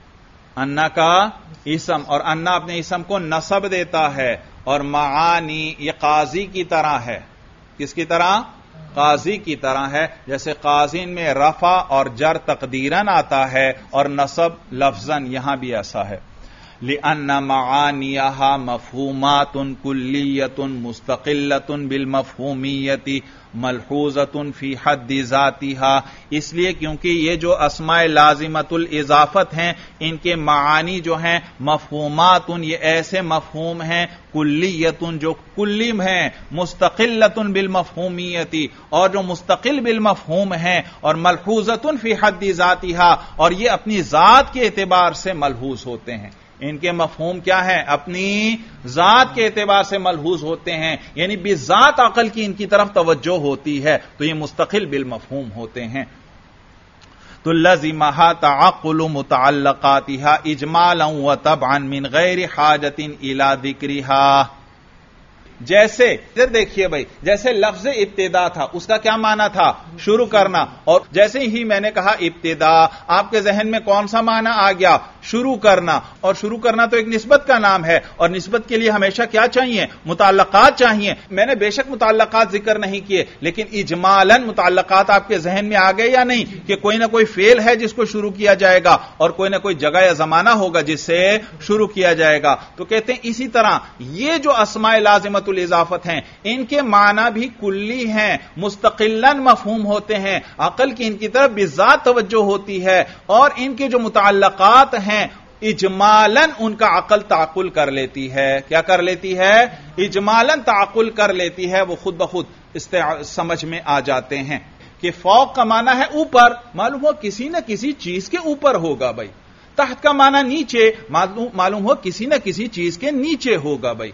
انا کا اسم، اور انا اپنے اسم کو نصب دیتا ہے. اور معانی یہ قاضی کی طرح ہے. کس کی طرح؟ قاضی کی طرح ہے. جیسے قاضین میں رفع اور جر تقدیراً آتا ہے اور نصب لفظاً، یہاں بھی ایسا ہے. لِأَنَّ مَعَانِيَهَا مَفْهُومَاتٌ كُلِّيَّةٌ مُسْتَقِلَّةٌ بِالْمَفْهُومِيَّةِ ملحوظۃ فی حد ذاتها، اس لیے کیونکہ یہ جو اسماء لازمۃ الاضافت ہیں ان کے معانی جو ہیں مفہومات، یہ ایسے مفہوم ہیں کلیۃ جو کلی ہیں، مستقلۃ بالمفہومیت اور جو مستقل بالمفہوم ہیں، اور ملحوظۃ فی حد ذاتها اور یہ اپنی ذات کے اعتبار سے ملحوظ ہوتے ہیں. ان کے مفہوم کیا ہیں؟ اپنی ذات کے اعتبار سے ملحوظ ہوتے ہیں، یعنی بذات عقل کی ان کی طرف توجہ ہوتی ہے، تو یہ مستقل بالمفہوم ہوتے ہیں۔ تو لزمھا تعقل متعلقاتها اجمالا وطبعا من غیر حاجت الی ذکرها۔ جیسے دیکھیے بھائی، جیسے لفظ ابتدا تھا، اس کا کیا معنی تھا؟ شروع کرنا، اور جیسے ہی میں نے کہا ابتدا، آپ کے ذہن میں کون سا معنی آ گیا؟ شروع کرنا، اور شروع کرنا تو ایک نسبت کا نام ہے، اور نسبت کے لیے ہمیشہ کیا چاہیے؟ متعلقات چاہیے۔ میں نے بے شک متعلقات ذکر نہیں کیے، لیکن اجمالاً متعلقات آپ کے ذہن میں آ گئے یا نہیں، کہ کوئی نہ کوئی فعل ہے جس کو شروع کیا جائے گا، اور کوئی نہ کوئی جگہ یا زمانہ ہوگا جس سے شروع کیا جائے گا۔ تو کہتے ہیں اسی طرح یہ جو اسماء لازمۃ الاضافت ہیں، ان کے معنی بھی کلی ہیں، مستقلاً مفہوم ہوتے ہیں، عقل کی ان کی طرف بذات توجہ ہوتی ہے، اور ان کے جو متعلقات ہیں اجمالاً ان کا عقل تعقل کر لیتی ہے۔ کیا کر لیتی ہے؟ اجمالاً تعقل کر لیتی ہے، وہ خود بخود سمجھ میں آ جاتے ہیں۔ کہ فوق کا معنی ہے اوپر، معلوم ہو کسی نہ کسی چیز کے اوپر ہوگا بھائی۔ تحت کا معنی نیچے، معلوم ہو کسی نہ کسی چیز کے نیچے ہوگا بھائی۔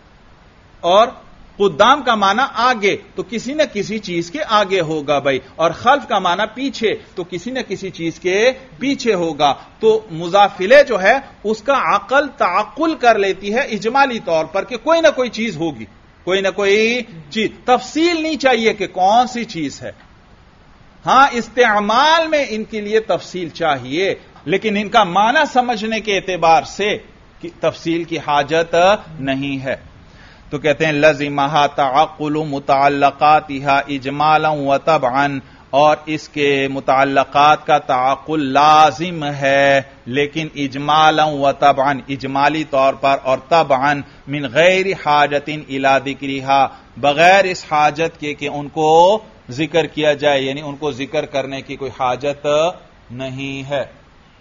اور قدام کا معنی آگے، تو کسی نہ کسی چیز کے آگے ہوگا بھائی، اور خلف کا معنی پیچھے، تو کسی نہ کسی چیز کے پیچھے ہوگا۔ تو مضافلے جو ہے اس کا عقل تعقل کر لیتی ہے اجمالی طور پر کہ کوئی نہ کوئی چیز ہوگی، کوئی نہ کوئی چیز، تفصیل نہیں چاہیے کہ کون سی چیز ہے۔ ہاں استعمال میں ان کے لیے تفصیل چاہیے، لیکن ان کا معنی سمجھنے کے اعتبار سے تفصیل کی حاجت نہیں ہے۔ تو کہتے ہیں لزمھا تعقل متعلقاتها اجمالا وطبعا، اور اس کے متعلقات کا تعقل لازم ہے، لیکن اجمالا وطبعا اجمالی طور پر، اور طبعا من غیر حاجت الی ذکرها بغیر اس حاجت کے کہ ان کو ذکر کیا جائے، یعنی ان کو ذکر کرنے کی کوئی حاجت نہیں ہے۔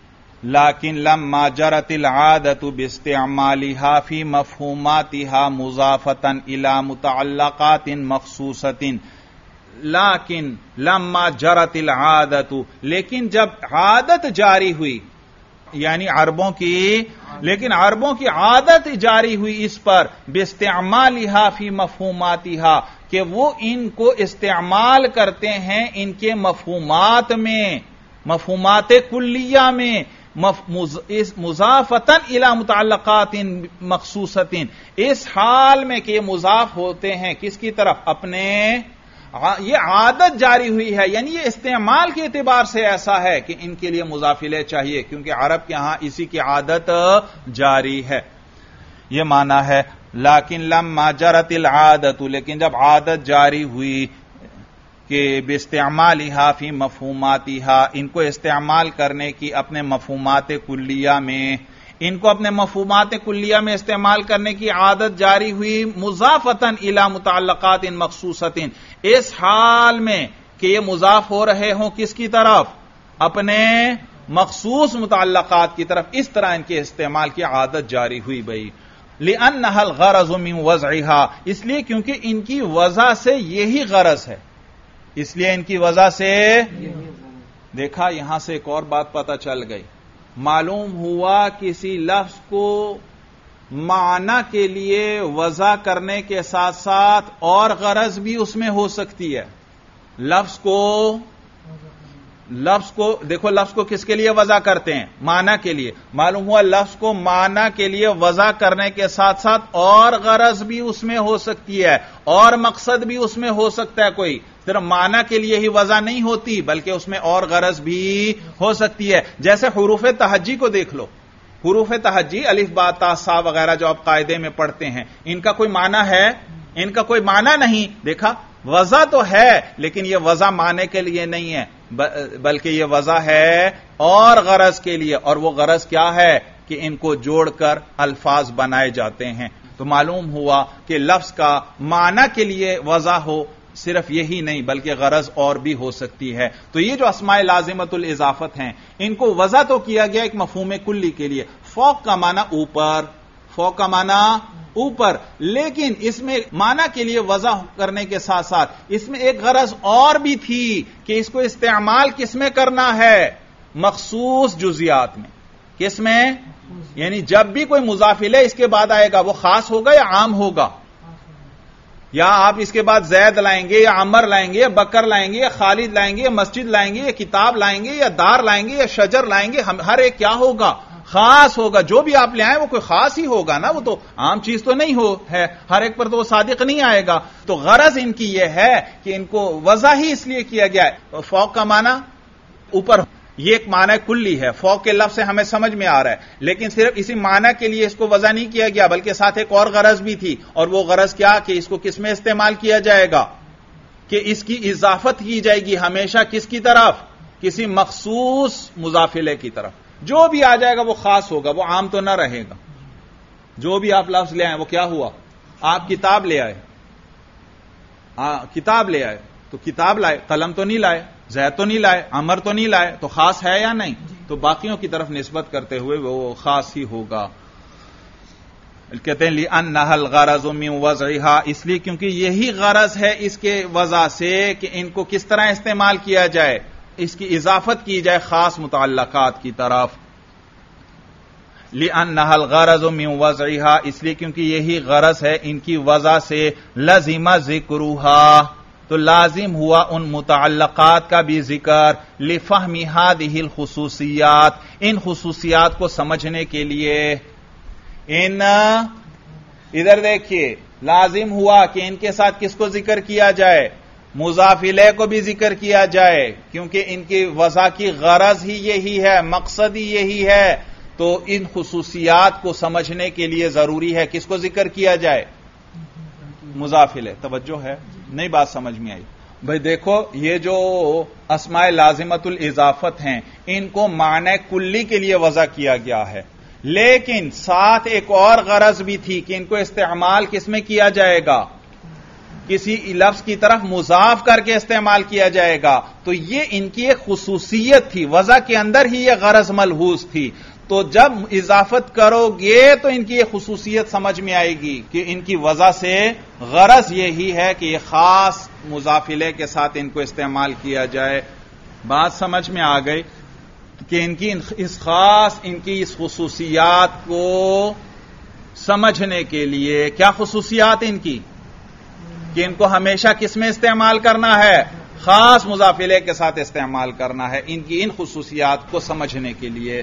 لیکن لما جرت العادت باستعمالها فی مفہوماتها مضافتا الى متعلقات مخصوصۃ، لیکن لما جرت العادت، لیکن جب عادت جاری ہوئی، یعنی عربوں کی عادت جاری ہوئی اس پر، باستعمالها فی مفہوماتها، کہ وہ ان کو استعمال کرتے ہیں ان کے مفہومات میں، مفہومات کلیہ میں، مضافتاً الی متعلقات مخصوصۃ، اس حال میں کہ یہ مضاف ہوتے ہیں کس کی طرف؟ اپنے، یہ عادت جاری ہوئی ہے، یعنی یہ استعمال کے اعتبار سے ایسا ہے کہ ان کے لیے مضافلے چاہیے، کیونکہ عرب کے ہاں اسی کی عادت جاری ہے۔ یہ معنی ہے لیکن لما جرت العادت، لیکن جب عادت جاری ہوئی کہ باستعمالها فی مفہوماتها، ان کو استعمال کرنے کی اپنے مفہومات کلیہ میں، ان کو اپنے مفہومات کلیہ میں استعمال کرنے کی عادت جاری ہوئی، مضافتاً الی متعلقات مخصوصۃ، اس حال میں کہ یہ مضاف ہو رہے ہوں کس کی طرف؟ اپنے مخصوص متعلقات کی طرف، اس طرح ان کے استعمال کی عادت جاری ہوئی بھائی۔ لأنها الغرض من وضعها، اس لیے کیونکہ ان کی وضع سے یہی غرض ہے، اس لیے ان کی وجہ سے دیکھا، یہاں سے ایک اور بات پتہ چل گئی، معلوم ہوا کسی لفظ کو معنی کے لیے وضع کرنے کے ساتھ ساتھ اور غرض بھی اس میں ہو سکتی ہے۔ لفظ کو دیکھو، لفظ کو کس کے لیے وضع کرتے ہیں؟ معنی کے لیے۔ معلوم ہوا لفظ کو معنی کے لیے وضع کرنے کے ساتھ ساتھ اور غرض بھی اس میں ہو سکتی ہے، اور مقصد بھی اس میں ہو سکتا ہے، کوئی صرف معنی کے لیے ہی وضع نہیں ہوتی بلکہ اس میں اور غرض بھی ہو سکتی ہے۔ جیسے حروف تہجی کو دیکھ لو، حروف تہجی الف با تا سا وغیرہ جو آپ قاعدے میں پڑھتے ہیں، ان کا کوئی معنی ہے؟ ان کا کوئی معنی نہیں۔ دیکھا، وضع تو ہے لیکن یہ وضع معنی کے لیے نہیں ہے، بلکہ یہ وضع ہے اور غرض کے لیے، اور وہ غرض کیا ہے کہ ان کو جوڑ کر الفاظ بنائے جاتے ہیں۔ تو معلوم ہوا کہ لفظ کا معنی کے لیے وضع ہو، صرف یہی نہیں بلکہ غرض اور بھی ہو سکتی ہے۔ تو یہ جو اسماء لازمۃ الاضافت ہیں، ان کو وضع تو کیا گیا ایک مفہوم کلی کے لیے، فوق کا معنی اوپر، فوق کا معنی اوپر، لیکن اس میں معنی کے لیے وضع کرنے کے ساتھ ساتھ اس میں ایک غرض اور بھی تھی کہ اس کو استعمال کس میں کرنا ہے؟ مخصوص جزیات میں، کس میں؟ یعنی جب بھی کوئی مضاف الیہ اس کے بعد آئے گا وہ خاص ہوگا یا عام ہوگا؟ یا آپ اس کے بعد زید لائیں گے یا عمر لائیں گے یا بکر لائیں گے یا خالد لائیں گے یا مسجد لائیں گے یا کتاب لائیں گے یا دار لائیں گے یا شجر لائیں گے، ہر ایک کیا ہوگا؟ خاص ہوگا. جو بھی آپ لے آئیں وہ کوئی خاص ہی ہوگا نا، وہ تو عام چیز تو نہیں ہے، ہر ایک پر تو وہ صادق نہیں آئے گا. تو غرض ان کی یہ ہے کہ ان کو وضع ہی اس لیے کیا گیا ہے. فوق کا معنی اوپر، یہ ایک معنی کلی ہے، فوق کے لفظ سے ہمیں سمجھ میں آ رہا ہے، لیکن صرف اسی معنی کے لیے اس کو وضع نہیں کیا گیا، بلکہ ساتھ ایک اور غرض بھی تھی. اور وہ غرض کیا کہ اس کو کس میں استعمال کیا جائے گا؟ کہ اس کی اضافت کی جائے گی ہمیشہ کس کی طرف؟ کسی مخصوص مضاف الیہ کی طرف. جو بھی آ جائے گا وہ خاص ہوگا، وہ عام تو نہ رہے گا. جو بھی آپ لفظ لے آئے وہ کیا ہوا؟ آپ کتاب لے آئے، کتاب لے آئے تو کتاب لائے، قلم تو نہیں لائے، زید تو نہیں لائے، عمر تو نہیں لائے، تو خاص ہے یا نہیں؟ تو باقیوں کی طرف نسبت کرتے ہوئے وہ خاص ہی ہوگا. کہتے ہیں لِأَنَّهَا الْغَرَضُ مِنْ وَضْعِهَا، اس لیے کیونکہ یہی غرض ہے اس کے وضع سے کہ ان کو کس طرح استعمال کیا جائے، اس کی اضافت کی جائے خاص متعلقات کی طرف. لِأَنَّهَا الْغَرَضُ مِنْ وَضْعِهَا، اس لیے کیونکہ یہی غرض ہے ان کی وضع سے. لَزِمَ ذِكْرُهَا، تو لازم ہوا ان متعلقات کا بھی ذکر. لِفَهْمِ هَذِهِ الْخُصُوصِيَّاتِ، ان خصوصیات کو سمجھنے کے لیے. ادھر دیکھیے، لازم ہوا کہ ان کے ساتھ کس کو ذکر کیا جائے؟ مضاف الیہ کو بھی ذکر کیا جائے، کیونکہ ان کی وضع کی غرض ہی یہی ہے، مقصد ہی یہی ہے. تو ان خصوصیات کو سمجھنے کے لیے ضروری ہے کس کو ذکر کیا جائے؟ مضاف الیہ. توجہ ہے؟ نہیں بات سمجھ میں آئی؟ بھئی دیکھو، یہ جو اسماء لازمۃ الاضافت ہیں ان کو معنی کلی کے لیے وضع کیا گیا ہے، لیکن ساتھ ایک اور غرض بھی تھی کہ ان کو استعمال کس میں کیا جائے گا؟ کسی لفظ کی طرف مضاف کر کے استعمال کیا جائے گا. تو یہ ان کی ایک خصوصیت تھی، وضع کے اندر ہی یہ غرض ملحوظ تھی. تو جب اضافت کرو گے تو ان کی یہ خصوصیت سمجھ میں آئے گی کہ ان کی وضع سے غرض یہی ہے کہ یہ خاص مضاف الیہ کے ساتھ ان کو استعمال کیا جائے. بات سمجھ میں آ گئی کہ ان کی اس خصوصیات کو سمجھنے کے لیے کیا خصوصیات ان کی؟ کہ ان کو ہمیشہ کس میں استعمال کرنا ہے؟ خاص مضاف الیہ کے ساتھ استعمال کرنا ہے. ان کی ان خصوصیات کو سمجھنے کے لیے.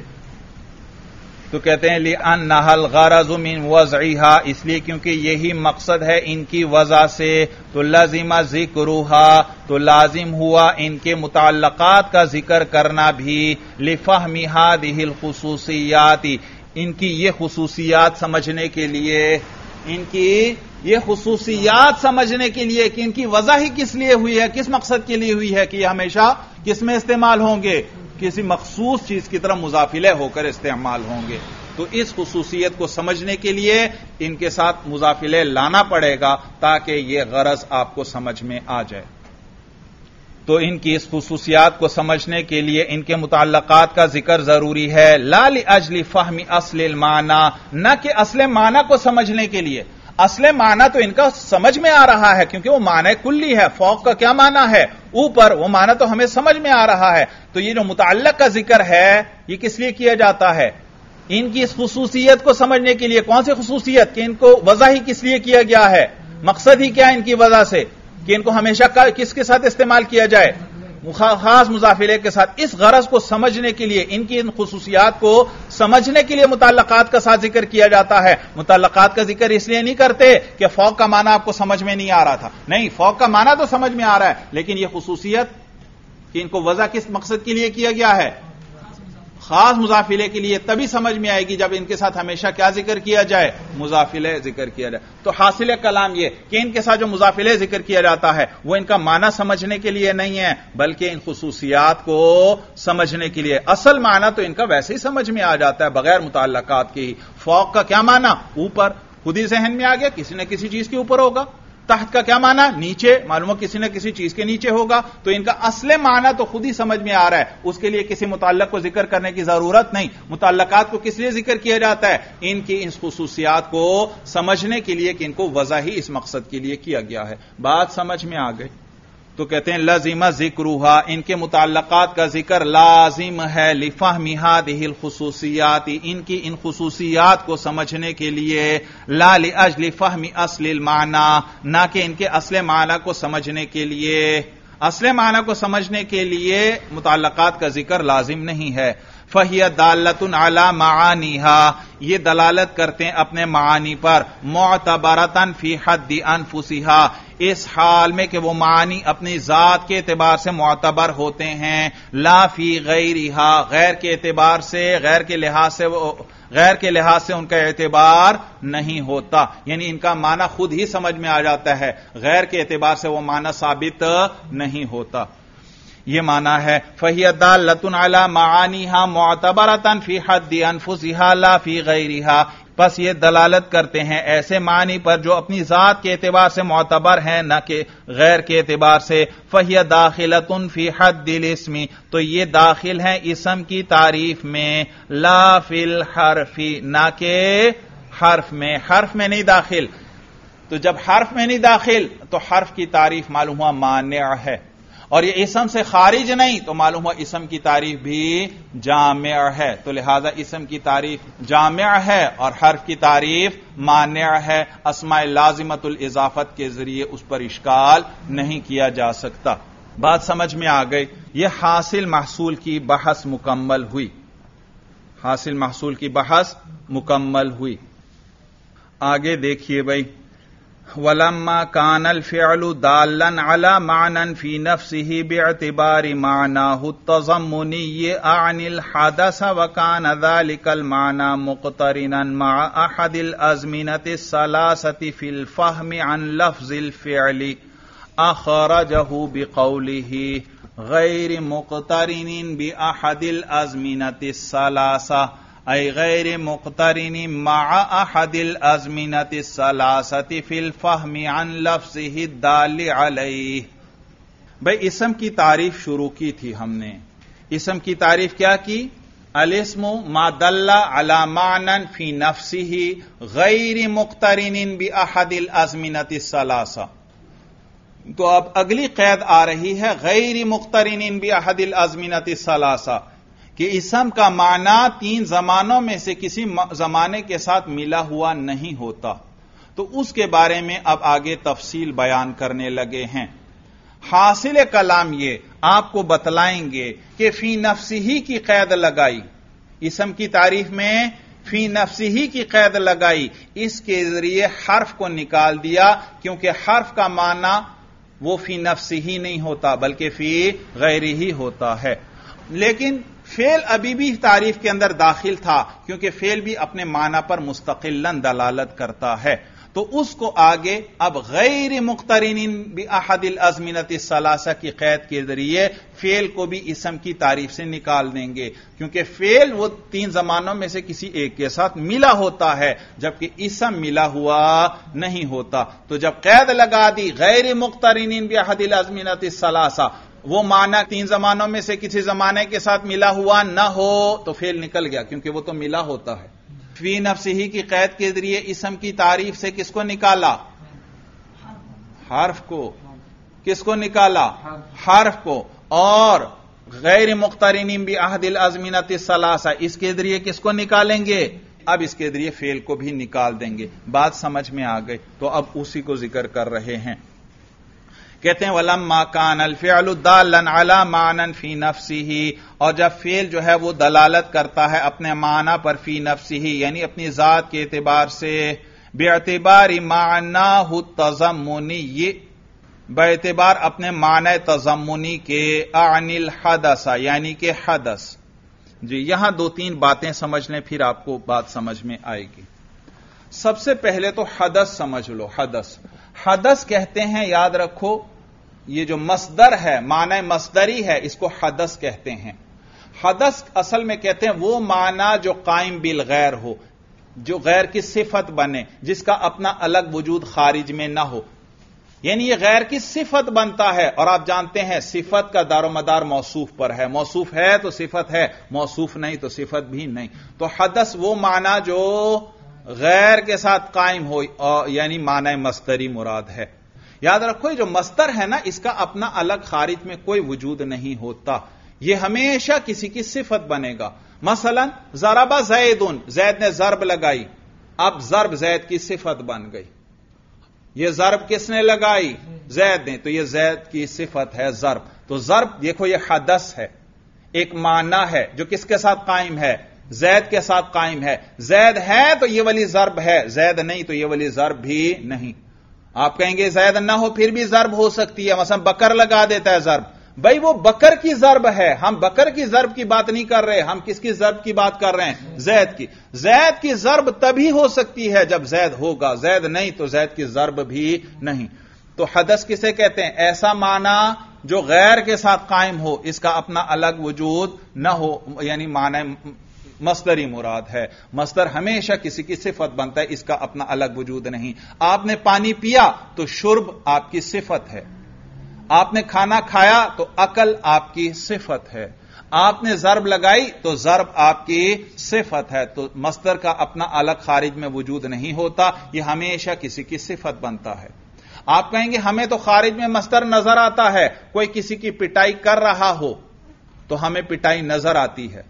تو کہتے ہیں لِأَنَّهَا الْغَرَضُ مِنْ وَضْعِهَا، اس لیے کیونکہ یہی مقصد ہے ان کی وضع سے. تو لَزِمَ ذِكْرُهَا، تو لازم ہوا ان کے متعلقات کا ذکر کرنا بھی. لِفَهْمِ هَذِهِ الْخُصُوصِيَّاتِ، ان کی یہ خصوصیات سمجھنے کے لیے. ان کی یہ خصوصیات سمجھنے کے لیے کہ ان کی وضع ہی کس لیے ہوئی ہے، کس مقصد کے لیے ہوئی ہے کہ یہ ہمیشہ کس میں استعمال ہوں گے؟ کسی مخصوص چیز کی طرف مضاف الیہ ہو کر استعمال ہوں گے. تو اس خصوصیت کو سمجھنے کے لیے ان کے ساتھ مضاف الیہ لانا پڑے گا تاکہ یہ غرض آپ کو سمجھ میں آ جائے. تو ان کی اس خصوصیات کو سمجھنے کے لیے ان کے متعلقات کا ذکر ضروری ہے. لا لأجل فہم اصل المعنی، نہ کہ اصل معنی کو سمجھنے کے لیے. اصل معنی تو ان کا سمجھ میں آ رہا ہے کیونکہ وہ معنی کلی ہے. فوق کا کیا معنی ہے؟ اوپر. وہ معنی تو ہمیں سمجھ میں آ رہا ہے. تو یہ جو متعلق کا ذکر ہے یہ کس لیے کیا جاتا ہے؟ ان کی اس خصوصیت کو سمجھنے کے لیے. کون سی خصوصیت؟ کہ ان کو وضع ہی کس لیے کیا گیا ہے، مقصد ہی کیا ان کی وضع سے کہ ان کو ہمیشہ کس کے ساتھ استعمال کیا جائے؟ خاص مضاف الیہ کے ساتھ. اس غرض کو سمجھنے کے لیے، ان کی ان خصوصیات کو سمجھنے کے لیے متعلقات کا ساتھ ذکر کیا جاتا ہے. متعلقات کا ذکر اس لیے نہیں کرتے کہ فوق کا معنی آپ کو سمجھ میں نہیں آ رہا تھا. نہیں، فوق کا معنی تو سمجھ میں آ رہا ہے، لیکن یہ خصوصیت کہ ان کو وضع کس مقصد کے لیے کیا گیا ہے؟ خاص مضاف الیہ کے لیے. تبھی سمجھ میں آئے گی جب ان کے ساتھ ہمیشہ کیا ذکر کیا جائے؟ مضاف الیہ ذکر کیا جائے. تو حاصل کلام یہ کہ ان کے ساتھ جو مضاف الیہ ذکر کیا جاتا ہے وہ ان کا معنی سمجھنے کے لیے نہیں ہے بلکہ ان خصوصیات کو سمجھنے کے لیے. اصل معنی تو ان کا ویسے ہی سمجھ میں آ جاتا ہے بغیر متعلقات کے ہی. فوق کا کیا معنی؟ اوپر. خود ہی ذہن میں آ گیا کسی نہ کسی چیز کے اوپر ہوگا. تحت کا کیا معنی؟ نیچے. معلوم ہو کسی نہ کسی چیز کے نیچے ہوگا. تو ان کا اصل معنی تو خود ہی سمجھ میں آ رہا ہے، اس کے لیے کسی متعلق کو ذکر کرنے کی ضرورت نہیں. متعلقات کو کس لیے ذکر کیا جاتا ہے؟ ان کی ان خصوصیات کو سمجھنے کے لیے کہ ان کو وضع ہی اس مقصد کے لیے کیا گیا ہے. بات سمجھ میں آ گئی؟ تو کہتے ہیں لازم ذکرھا، ان کے متعلقات کا ذکر لازم ہے لفہم ہذہ الخصوصیات، ان کی ان خصوصیات کو سمجھنے کے لیے، لا لاجل فہم اصل المعنی، نہ کہ ان کے اصل معنی کو سمجھنے کے لیے۔ اصل معنی کو سمجھنے کے لیے متعلقات کا ذکر لازم نہیں ہے۔ فَهِيَ دَالَّةٌ عَلَى مَعَانِهَا، یہ دلالت کرتے ہیں اپنے معانی پر، مُعْتَبَرَةً فِي حَدِّ أَنفُسِهَا، اس حال میں کہ وہ معنی اپنی ذات کے اعتبار سے معتبر ہوتے ہیں، لا فی غیرها، غیر کے اعتبار سے، غیر کے لحاظ سے ان کا اعتبار نہیں ہوتا، یعنی ان کا معنی خود ہی سمجھ میں آ جاتا ہے، غیر کے اعتبار سے وہ معنی ثابت نہیں ہوتا۔ یہ معنی ہے فَهِيَ دَالَّةٌ عَلَى مَعَانِهَا مُعْتَبَرَةً فِي حَدِّ أَنفُسِهَا لَا فِي غَيْرِهَا، پس یہ دلالت کرتے ہیں ایسے معنی پر جو اپنی ذات کے اعتبار سے معتبر ہیں، نہ کہ غیر کے اعتبار سے۔ فَهِيَ دَاخِلَةٌ فِي حَدِّ الْاسْمِ، تو یہ داخل ہیں اسم کی تعریف میں، لا فی الحرف، نہ کہ حرف میں، حرف میں نہیں داخل۔ تو جب حرف میں نہیں داخل تو حرف کی تعریف معلوم ہوا مانع ہے، اور یہ اسم سے خارج نہیں تو معلوم ہوا اسم کی تعریف بھی جامع ہے، تو لہذا اسم کی تعریف جامع ہے اور حرف کی تعریف مانع ہے، اسماء لازمۃ الاضافت کے ذریعے اس پر اشکال نہیں کیا جا سکتا۔ بات سمجھ میں آ گئی؟ یہ حاصل محصول کی بحث مکمل ہوئی، حاصل محصول کی بحث مکمل ہوئی۔ آگے دیکھیے بھائی، وَلَمَّا كَانَ الْفِعْلُ دَالًّا عَلَى مَعْنًى فِي نَفْسِهِ بِاعْتِبَارِ مَعْنَاهُ التَّضَمُّنِيِّ أَعْنِ الْحَدَثَ وَكَانَ ذَلِكَ الْمَعْنَى مُقْتَرِنًا مَعَ أَحَدِ الْأَزْمِنَةِ الثَّلَاثَةِ فِي الْفَهْمِ عَنْ لَفْظِ الْفِعْلِ أَخْرَجَهُ بِقَوْلِهِ غَيْرِ مُقْتَرِنٍ بِأَحَدِ الْأَزْمِنَةِ الثَّلَاثَةِ، ای غیر مقترن مع احد الازمنة الثلاثة فی الفہم عن لفظه الدال علیہ۔ بھئی اسم کی تعریف شروع کی تھی ہم نے، اسم کی تعریف کیا کی؟ الاسم ما دل علی معنی فی نفسه غیر مقترن باحد الازمنة الثلاثة، تو اب اگلی قید آ رہی ہے غیر مقترن باحد الازمنة الثلاثة، کہ اسم کا معنی تین زمانوں میں سے کسی زمانے کے ساتھ ملا ہوا نہیں ہوتا، تو اس کے بارے میں اب آگے تفصیل بیان کرنے لگے ہیں۔ حاصل کلام یہ آپ کو بتلائیں گے کہ فی نفسہ کی قید لگائی، اسم کی تعریف میں فی نفسہ کی قید لگائی، اس کے ذریعے حرف کو نکال دیا، کیونکہ حرف کا معنی وہ فی نفسہ ہی نہیں ہوتا بلکہ فی غیرہ ہی ہوتا ہے، لیکن فعل ابھی بھی تعریف کے اندر داخل تھا، کیونکہ فعل بھی اپنے معنی پر مستقلاً دلالت کرتا ہے، تو اس کو آگے اب غیر مقترن باحد الازمنة الثلاثة کی قید کے ذریعے فعل کو بھی اسم کی تعریف سے نکال دیں گے، کیونکہ فعل وہ تین زمانوں میں سے کسی ایک کے ساتھ ملا ہوتا ہے، جبکہ اسم ملا ہوا نہیں ہوتا۔ تو جب قید لگا دی غیر مقترن باحد الازمنة الثلاثة، وہ معنی تین زمانوں میں سے کسی زمانے کے ساتھ ملا ہوا نہ ہو تو فعل نکل گیا، کیونکہ وہ تو ملا ہوتا ہے۔ فی نفسہ کی قید کے ذریعے اسم کی تعریف سے کس کو نکالا؟ حرف کو۔ کس کو نکالا؟ حرف کو۔ اور غیر مقترن باحد الازمنة الثلاثة، اس کے ذریعے کس کو نکالیں گے؟ اب اس کے ذریعے فعل کو بھی نکال دیں گے۔ بات سمجھ میں آ گئی؟ تو اب اسی کو ذکر کر رہے ہیں، کہتے ہیں وَلَمَّا كَانَ الْفِعْلُ دَالًّا عَلَى مَعْنًى فِي نَفْسِهِ، اور جب فعل جو ہے وہ دلالت کرتا ہے اپنے معنی پر فی نفسہ، یعنی اپنی ذات کے اعتبار سے، باعتبار معناه التضمنی، باعتبار اپنے معنی تضمنی کے، عن الحدث، یعنی کہ حدث۔ جی یہاں دو تین باتیں سمجھ لیں پھر آپ کو بات سمجھ میں آئے گی۔ سب سے پہلے تو حدث سمجھ لو۔ حدث، حدث کہتے ہیں، یاد رکھو، یہ جو مصدر ہے، معنی مصدری ہے، اس کو حدث کہتے ہیں۔ حدث اصل میں کہتے ہیں وہ معنی جو قائم بالغیر ہو، جو غیر کی صفت بنے، جس کا اپنا الگ وجود خارج میں نہ ہو، یعنی یہ غیر کی صفت بنتا ہے، اور آپ جانتے ہیں صفت کا دار و مدار موصوف پر ہے، موصوف ہے تو صفت ہے، موصوف نہیں تو صفت بھی نہیں۔ تو حدث وہ معنی جو غیر کے ساتھ قائم ہو، یعنی معنی مصدری مراد ہے۔ یاد رکھو یہ جو مصدر ہے نا اس کا اپنا الگ خارج میں کوئی وجود نہیں ہوتا، یہ ہمیشہ کسی کی صفت بنے گا. مثلا ضرب زیدن، زید نے ضرب لگائی، اب ضرب زید کی صفت بن گئی. یہ ضرب کس نے لگائی؟ زید نے، تو یہ زید کی صفت ہے ضرب. تو ضرب دیکھو یہ حدث ہے، ایک معنی ہے جو کس کے ساتھ قائم ہے؟ زید کے ساتھ قائم ہے. زید ہے تو یہ والی ضرب ہے، زید نہیں تو یہ والی ضرب بھی نہیں. آپ کہیں گے زید نہ ہو پھر بھی ضرب ہو سکتی ہے، مثلا بکر لگا دیتا ہے ضرب، بھائی وہ بکر کی ضرب ہے، ہم بکر کی ضرب کی بات نہیں کر رہے، ہم کس کی ضرب کی بات کر رہے ہیں؟ زید کی. زید کی ضرب تبھی ہو سکتی ہے جب زید ہوگا، زید نہیں تو زید کی ضرب بھی نہیں. تو حدث کسے کہتے ہیں؟ ایسا معنی جو غیر کے ساتھ قائم ہو، اس کا اپنا الگ وجود نہ ہو، یعنی معنی مصدری مراد ہے. مصدر ہمیشہ کسی کی صفت بنتا ہے، اس کا اپنا الگ وجود نہیں. آپ نے پانی پیا تو شرب آپ کی صفت ہے، آپ نے کھانا کھایا تو عقل آپ کی صفت ہے، آپ نے ضرب لگائی تو ضرب آپ کی صفت ہے. تو مصدر کا اپنا الگ خارج میں وجود نہیں ہوتا، یہ ہمیشہ کسی کی صفت بنتا ہے. آپ کہیں گے ہمیں تو خارج میں مصدر نظر آتا ہے، کوئی کسی کی پٹائی کر رہا ہو تو ہمیں پٹائی نظر آتی ہے.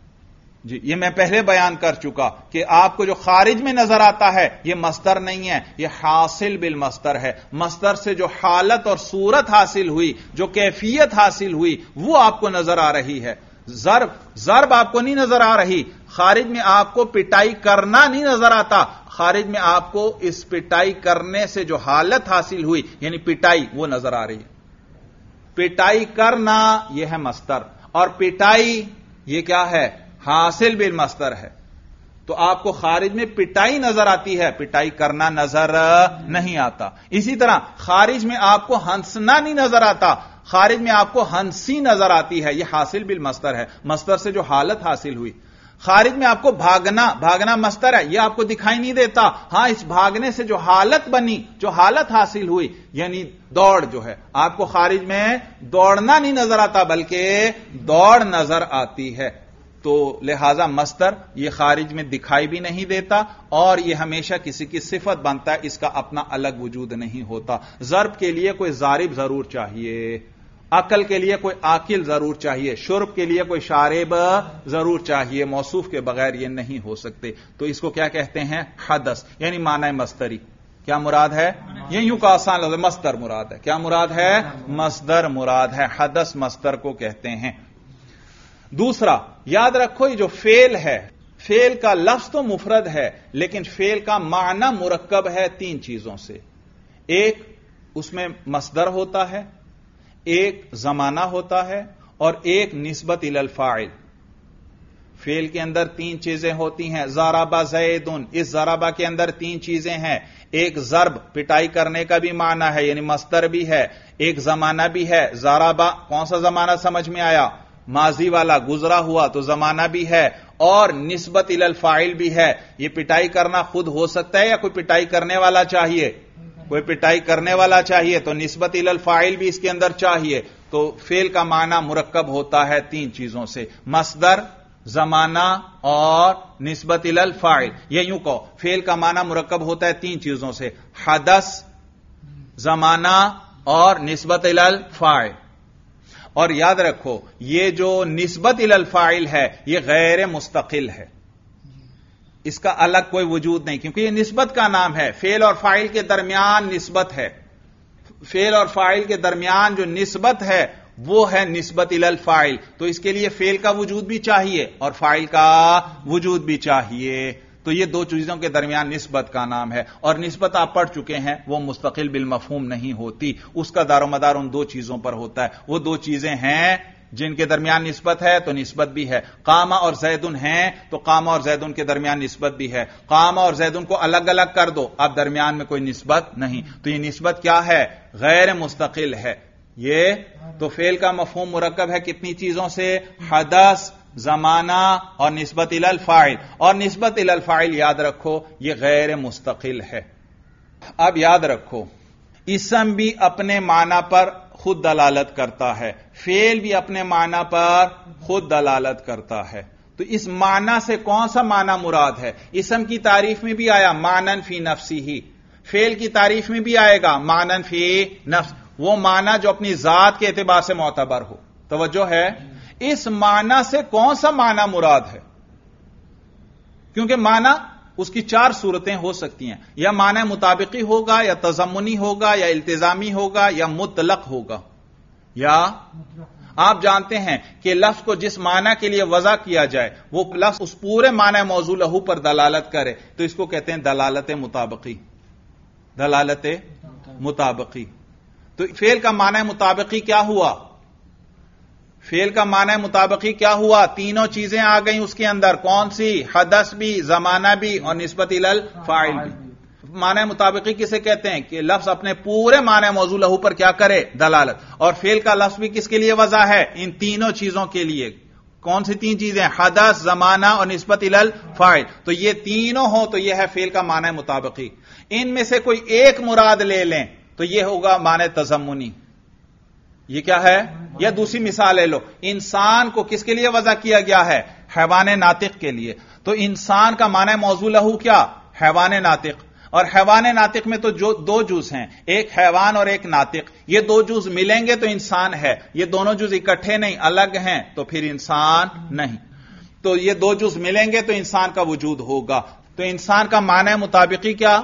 جی یہ میں پہلے بیان کر چکا کہ آپ کو جو خارج میں نظر آتا ہے یہ مصدر نہیں ہے، یہ حاصل بالمصدر ہے. مصدر سے جو حالت اور صورت حاصل ہوئی، جو کیفیت حاصل ہوئی وہ آپ کو نظر آ رہی ہے. ضرب آپ کو نہیں نظر آ رہی، خارج میں آپ کو پٹائی کرنا نہیں نظر آتا، خارج میں آپ کو اس پٹائی کرنے سے جو حالت حاصل ہوئی یعنی پٹائی وہ نظر آ رہی ہے. پٹائی کرنا یہ ہے مصدر، اور پٹائی یہ کیا ہے؟ حاصل بالمصدر ہے. تو آپ کو خارج میں پٹائی نظر آتی ہے، پٹائی کرنا نظر نہیں آتا. اسی طرح خارج میں آپ کو ہنسنا نہیں نظر آتا، خارج میں آپ کو ہنسی نظر آتی ہے، یہ حاصل بالمصدر ہے، مصدر سے جو حالت حاصل ہوئی. خارج میں آپ کو بھاگنا مصدر ہے، یہ آپ کو دکھائی نہیں دیتا، ہاں اس بھاگنے سے جو حالت بنی، جو حالت حاصل ہوئی یعنی دوڑ جو ہے، آپ کو خارج میں دوڑنا نہیں نظر آتا بلکہ دوڑ نظر آتی ہے. تو لہذا مصدر یہ خارج میں دکھائی بھی نہیں دیتا اور یہ ہمیشہ کسی کی صفت بنتا ہے، اس کا اپنا الگ وجود نہیں ہوتا. ضرب کے لیے کوئی ضارب ضرور چاہیے، عقل کے لیے کوئی عاقل ضرور چاہیے، شرب کے لیے کوئی شارب ضرور چاہیے، موصوف کے بغیر یہ نہیں ہو سکتے. تو اس کو کیا کہتے ہیں؟ حدث، یعنی معنی مصدری. کیا مراد ہے؟ یہ یوں کا آسان لفظ مصدر مراد ہے. کیا مراد ہے؟ مصدر مراد ہے. حدث مصدر کو کہتے ہیں. دوسرا یاد رکھو یہ جو فعل ہے، فعل کا لفظ تو مفرد ہے لیکن فعل کا معنی مرکب ہے تین چیزوں سے. ایک اس میں مصدر ہوتا ہے، ایک زمانہ ہوتا ہے، اور ایک نسبت الی الفاعل. فعل کے اندر تین چیزیں ہوتی ہیں. ضرب زیدن، اس ضربہ کے اندر تین چیزیں ہیں. ایک ضرب پٹائی کرنے کا بھی معنی ہے یعنی مصدر بھی ہے، ایک زمانہ بھی ہے. ضربہ کون سا زمانہ سمجھ میں آیا؟ ماضی والا، گزرا ہوا تو زمانہ بھی ہے، اور نسبت الی الفاعل بھی ہے. یہ پٹائی کرنا خود ہو سکتا ہے یا کوئی پٹائی کرنے والا چاہیے؟ کوئی پٹائی کرنے والا چاہیے، تو نسبت الی الفاعل بھی اس کے اندر چاہیے. تو فعل کا معنی مرکب ہوتا ہے تین چیزوں سے، مصدر، زمانہ اور نسبت الی الفاعل. یہ یوں کہو فعل کا معنی مرکب ہوتا ہے تین چیزوں سے، حدث، زمانہ اور نسبت الی الفاعل. اور یاد رکھو یہ جو نسبت الی الفاعل ہے یہ غیر مستقل ہے، اس کا الگ کوئی وجود نہیں کیونکہ یہ نسبت کا نام ہے. فعل اور فاعل کے درمیان نسبت ہے، فعل اور فاعل کے درمیان جو نسبت ہے وہ ہے نسبت الی الفاعل. تو اس کے لیے فعل کا وجود بھی چاہیے اور فاعل کا وجود بھی چاہیے. تو یہ دو چیزوں کے درمیان نسبت کا نام ہے، اور نسبت آپ پڑھ چکے ہیں وہ مستقل بالمفہوم نہیں ہوتی، اس کا دار و مدار ان دو چیزوں پر ہوتا ہے. وہ دو چیزیں ہیں جن کے درمیان نسبت ہے تو نسبت بھی ہے. قامہ اور زیدن ہیں تو قامہ اور زیدن کے درمیان نسبت بھی ہے. قامہ اور زیدن کو الگ الگ کر دو، اب درمیان میں کوئی نسبت نہیں. تو یہ نسبت کیا ہے؟ غیر مستقل ہے. یہ تو فعل کا مفہوم مرکب ہے کتنی چیزوں سے؟ حدث، زمانہ اور نسبت الی الفاعل. اور نسبت الی الفاعل یاد رکھو یہ غیر مستقل ہے. اب یاد رکھو اسم بھی اپنے معنی پر خود دلالت کرتا ہے، فعل بھی اپنے معنی پر خود دلالت کرتا ہے. تو اس معنی سے کون سا معنی مراد ہے؟ اسم کی تعریف میں بھی آیا معنن فی نفسی ہی، فعل کی تعریف میں بھی آئے گا معنن فی نفس، وہ معنی جو اپنی ذات کے اعتبار سے معتبر ہو. توجہ ہے؟ اس معنی سے کون سا معنی مراد ہے؟ کیونکہ معنی اس کی 4 صورتیں ہو سکتی ہیں، یا معنی مطابقی ہوگا، یا تضمنی ہوگا، یا التزامی ہوگا، یا مطلق ہوگا. یا آپ جانتے ہیں کہ لفظ کو جس معنی کے لیے وضع کیا جائے وہ لفظ اس پورے معنی موضوع لہو پر دلالت کرے تو اس کو کہتے ہیں دلالت مطابقی. دلالت مطابقی. تو فعل کا معنی مطابقی کیا ہوا؟ فعل کا معنی مطابقی کیا ہوا؟ تینوں چیزیں آ گئیں اس کے اندر. کون سی؟ حدث بھی، زمانہ بھی، اور نسبت الی الفاعل بھی. معنی مطابقی کسے کہتے ہیں؟ کہ لفظ اپنے پورے معنی موضوع لہو پر کیا کرے؟ دلالت. اور فعل کا لفظ بھی کس کے لیے وضع ہے؟ ان تینوں چیزوں کے لیے. کون سی 3 چیزیں؟ حدث، زمانہ اور نسبت الی الفاعل. تو یہ تینوں ہوں تو یہ ہے فعل کا معنی مطابقی. ان میں سے کوئی ایک مراد لے لیں تو یہ ہوگا معنی تضمنی. یہ کیا ہے؟ یا دوسری مثال لے لو، انسان کو کس کے لیے وضع کیا گیا ہے؟ حیوان ناطق کے لیے. تو انسان کا معنی موضوع لہو کیا؟ حیوان ناطق. اور حیوان ناطق میں تو 2 جز ہیں، ایک حیوان اور ایک ناطق. یہ 2 جز ملیں گے تو انسان ہے، یہ دونوں جز اکٹھے نہیں الگ ہیں تو پھر انسان نہیں. تو یہ 2 جز ملیں گے تو انسان کا وجود ہوگا. تو انسان کا معنی مطابقی کیا؟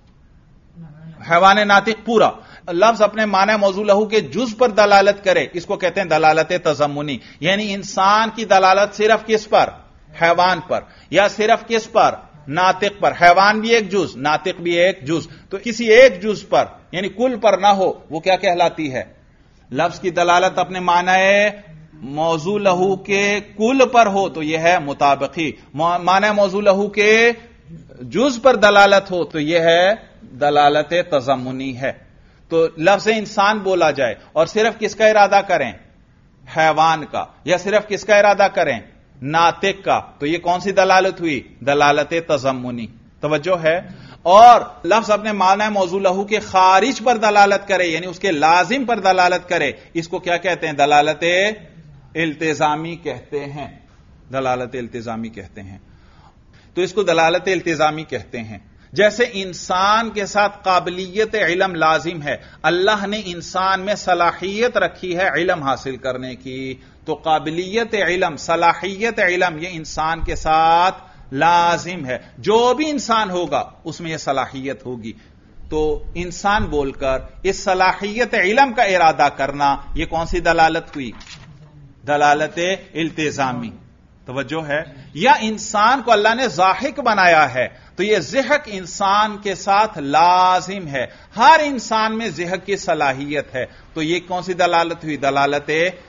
حیوان ناطق پورا. لفظ اپنے معنی موضوع لہو کے جز پر دلالت کرے اس کو کہتے ہیں دلالت تضمنی. یعنی انسان کی دلالت صرف کس پر؟ حیوان پر. یا صرف کس پر؟ ناطق پر. حیوان بھی ایک جز، ناطق بھی ایک جز. تو کسی ایک جز پر یعنی کل پر نہ ہو وہ کیا کہلاتی ہے؟ لفظ کی دلالت اپنے معنی موضوع لہو کے کل پر ہو تو یہ ہے مطابقی. معنی موضوع لہو کے جز پر دلالت ہو تو یہ ہے دلالت تضمنی ہے. تو لفظ انسان بولا جائے اور صرف کس کا ارادہ کریں؟ حیوان کا. یا صرف کس کا ارادہ کریں؟ ناطق کا. تو یہ کون سی دلالت ہوئی؟ دلالت تضمنی. توجہ ہے؟ اور لفظ اپنے معنی موضوع لہو کے خارج پر دلالت کرے یعنی اس کے لازم پر دلالت کرے اس کو کیا کہتے ہیں؟ دلالت التزامی کہتے ہیں. دلالت التزامی کہتے ہیں. تو اس کو دلالت التزامی کہتے ہیں. جیسے انسان کے ساتھ قابلیت علم لازم ہے، اللہ نے انسان میں صلاحیت رکھی ہے علم حاصل کرنے کی، تو قابلیت علم، صلاحیت علم یہ انسان کے ساتھ لازم ہے. جو بھی انسان ہوگا اس میں یہ صلاحیت ہوگی. تو انسان بول کر اس صلاحیت علم کا ارادہ کرنا یہ کون سی دلالت ہوئی؟ دلالت التزامی. توجہ ہے؟ یا انسان کو اللہ نے ضاحک بنایا ہے تو یہ ضحک انسان کے ساتھ لازم ہے. ہر انسان میں ضحک کی صلاحیت ہے تو یہ کون سی دلالت ہوئی؟ دلالت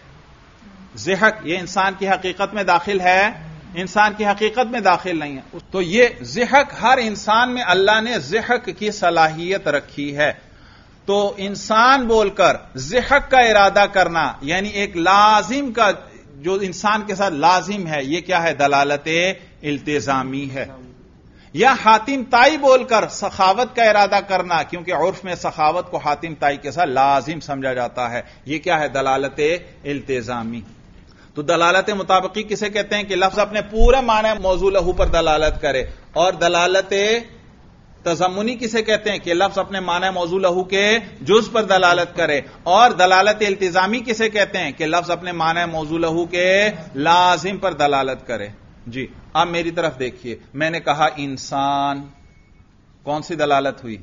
ضحک. یہ انسان کی حقیقت میں داخل ہے؟ انسان کی حقیقت میں داخل نہیں ہے. تو یہ ضحک ہر انسان میں اللہ نے ضحک کی صلاحیت رکھی ہے. تو انسان بول کر ضحک کا ارادہ کرنا یعنی ایک لازم کا جو انسان کے ساتھ لازم ہے یہ کیا ہے؟ دلالت التزامی ہے. یا حاتم تائی بول کر سخاوت کا ارادہ کرنا کیونکہ عرف میں سخاوت کو حاتم تائی کے ساتھ لازم سمجھا جاتا ہے یہ کیا ہے؟ دلالت التزامی. تو دلالت مطابقی کسے کہتے ہیں؟ کہ لفظ اپنے پورے معنی موضوع لہو پر دلالت کرے. اور دلالت تضمنی کسے کہتے ہیں؟ کہ لفظ اپنے معنی موضوع لہو کے جز پر دلالت کرے. اور دلالت التزامی کسے کہتے ہیں؟ کہ لفظ اپنے معنی موضوع لہو کے لازم پر دلالت کرے. جی اب میری طرف دیکھیے، میں نے کہا انسان، کون سی دلالت ہوئی؟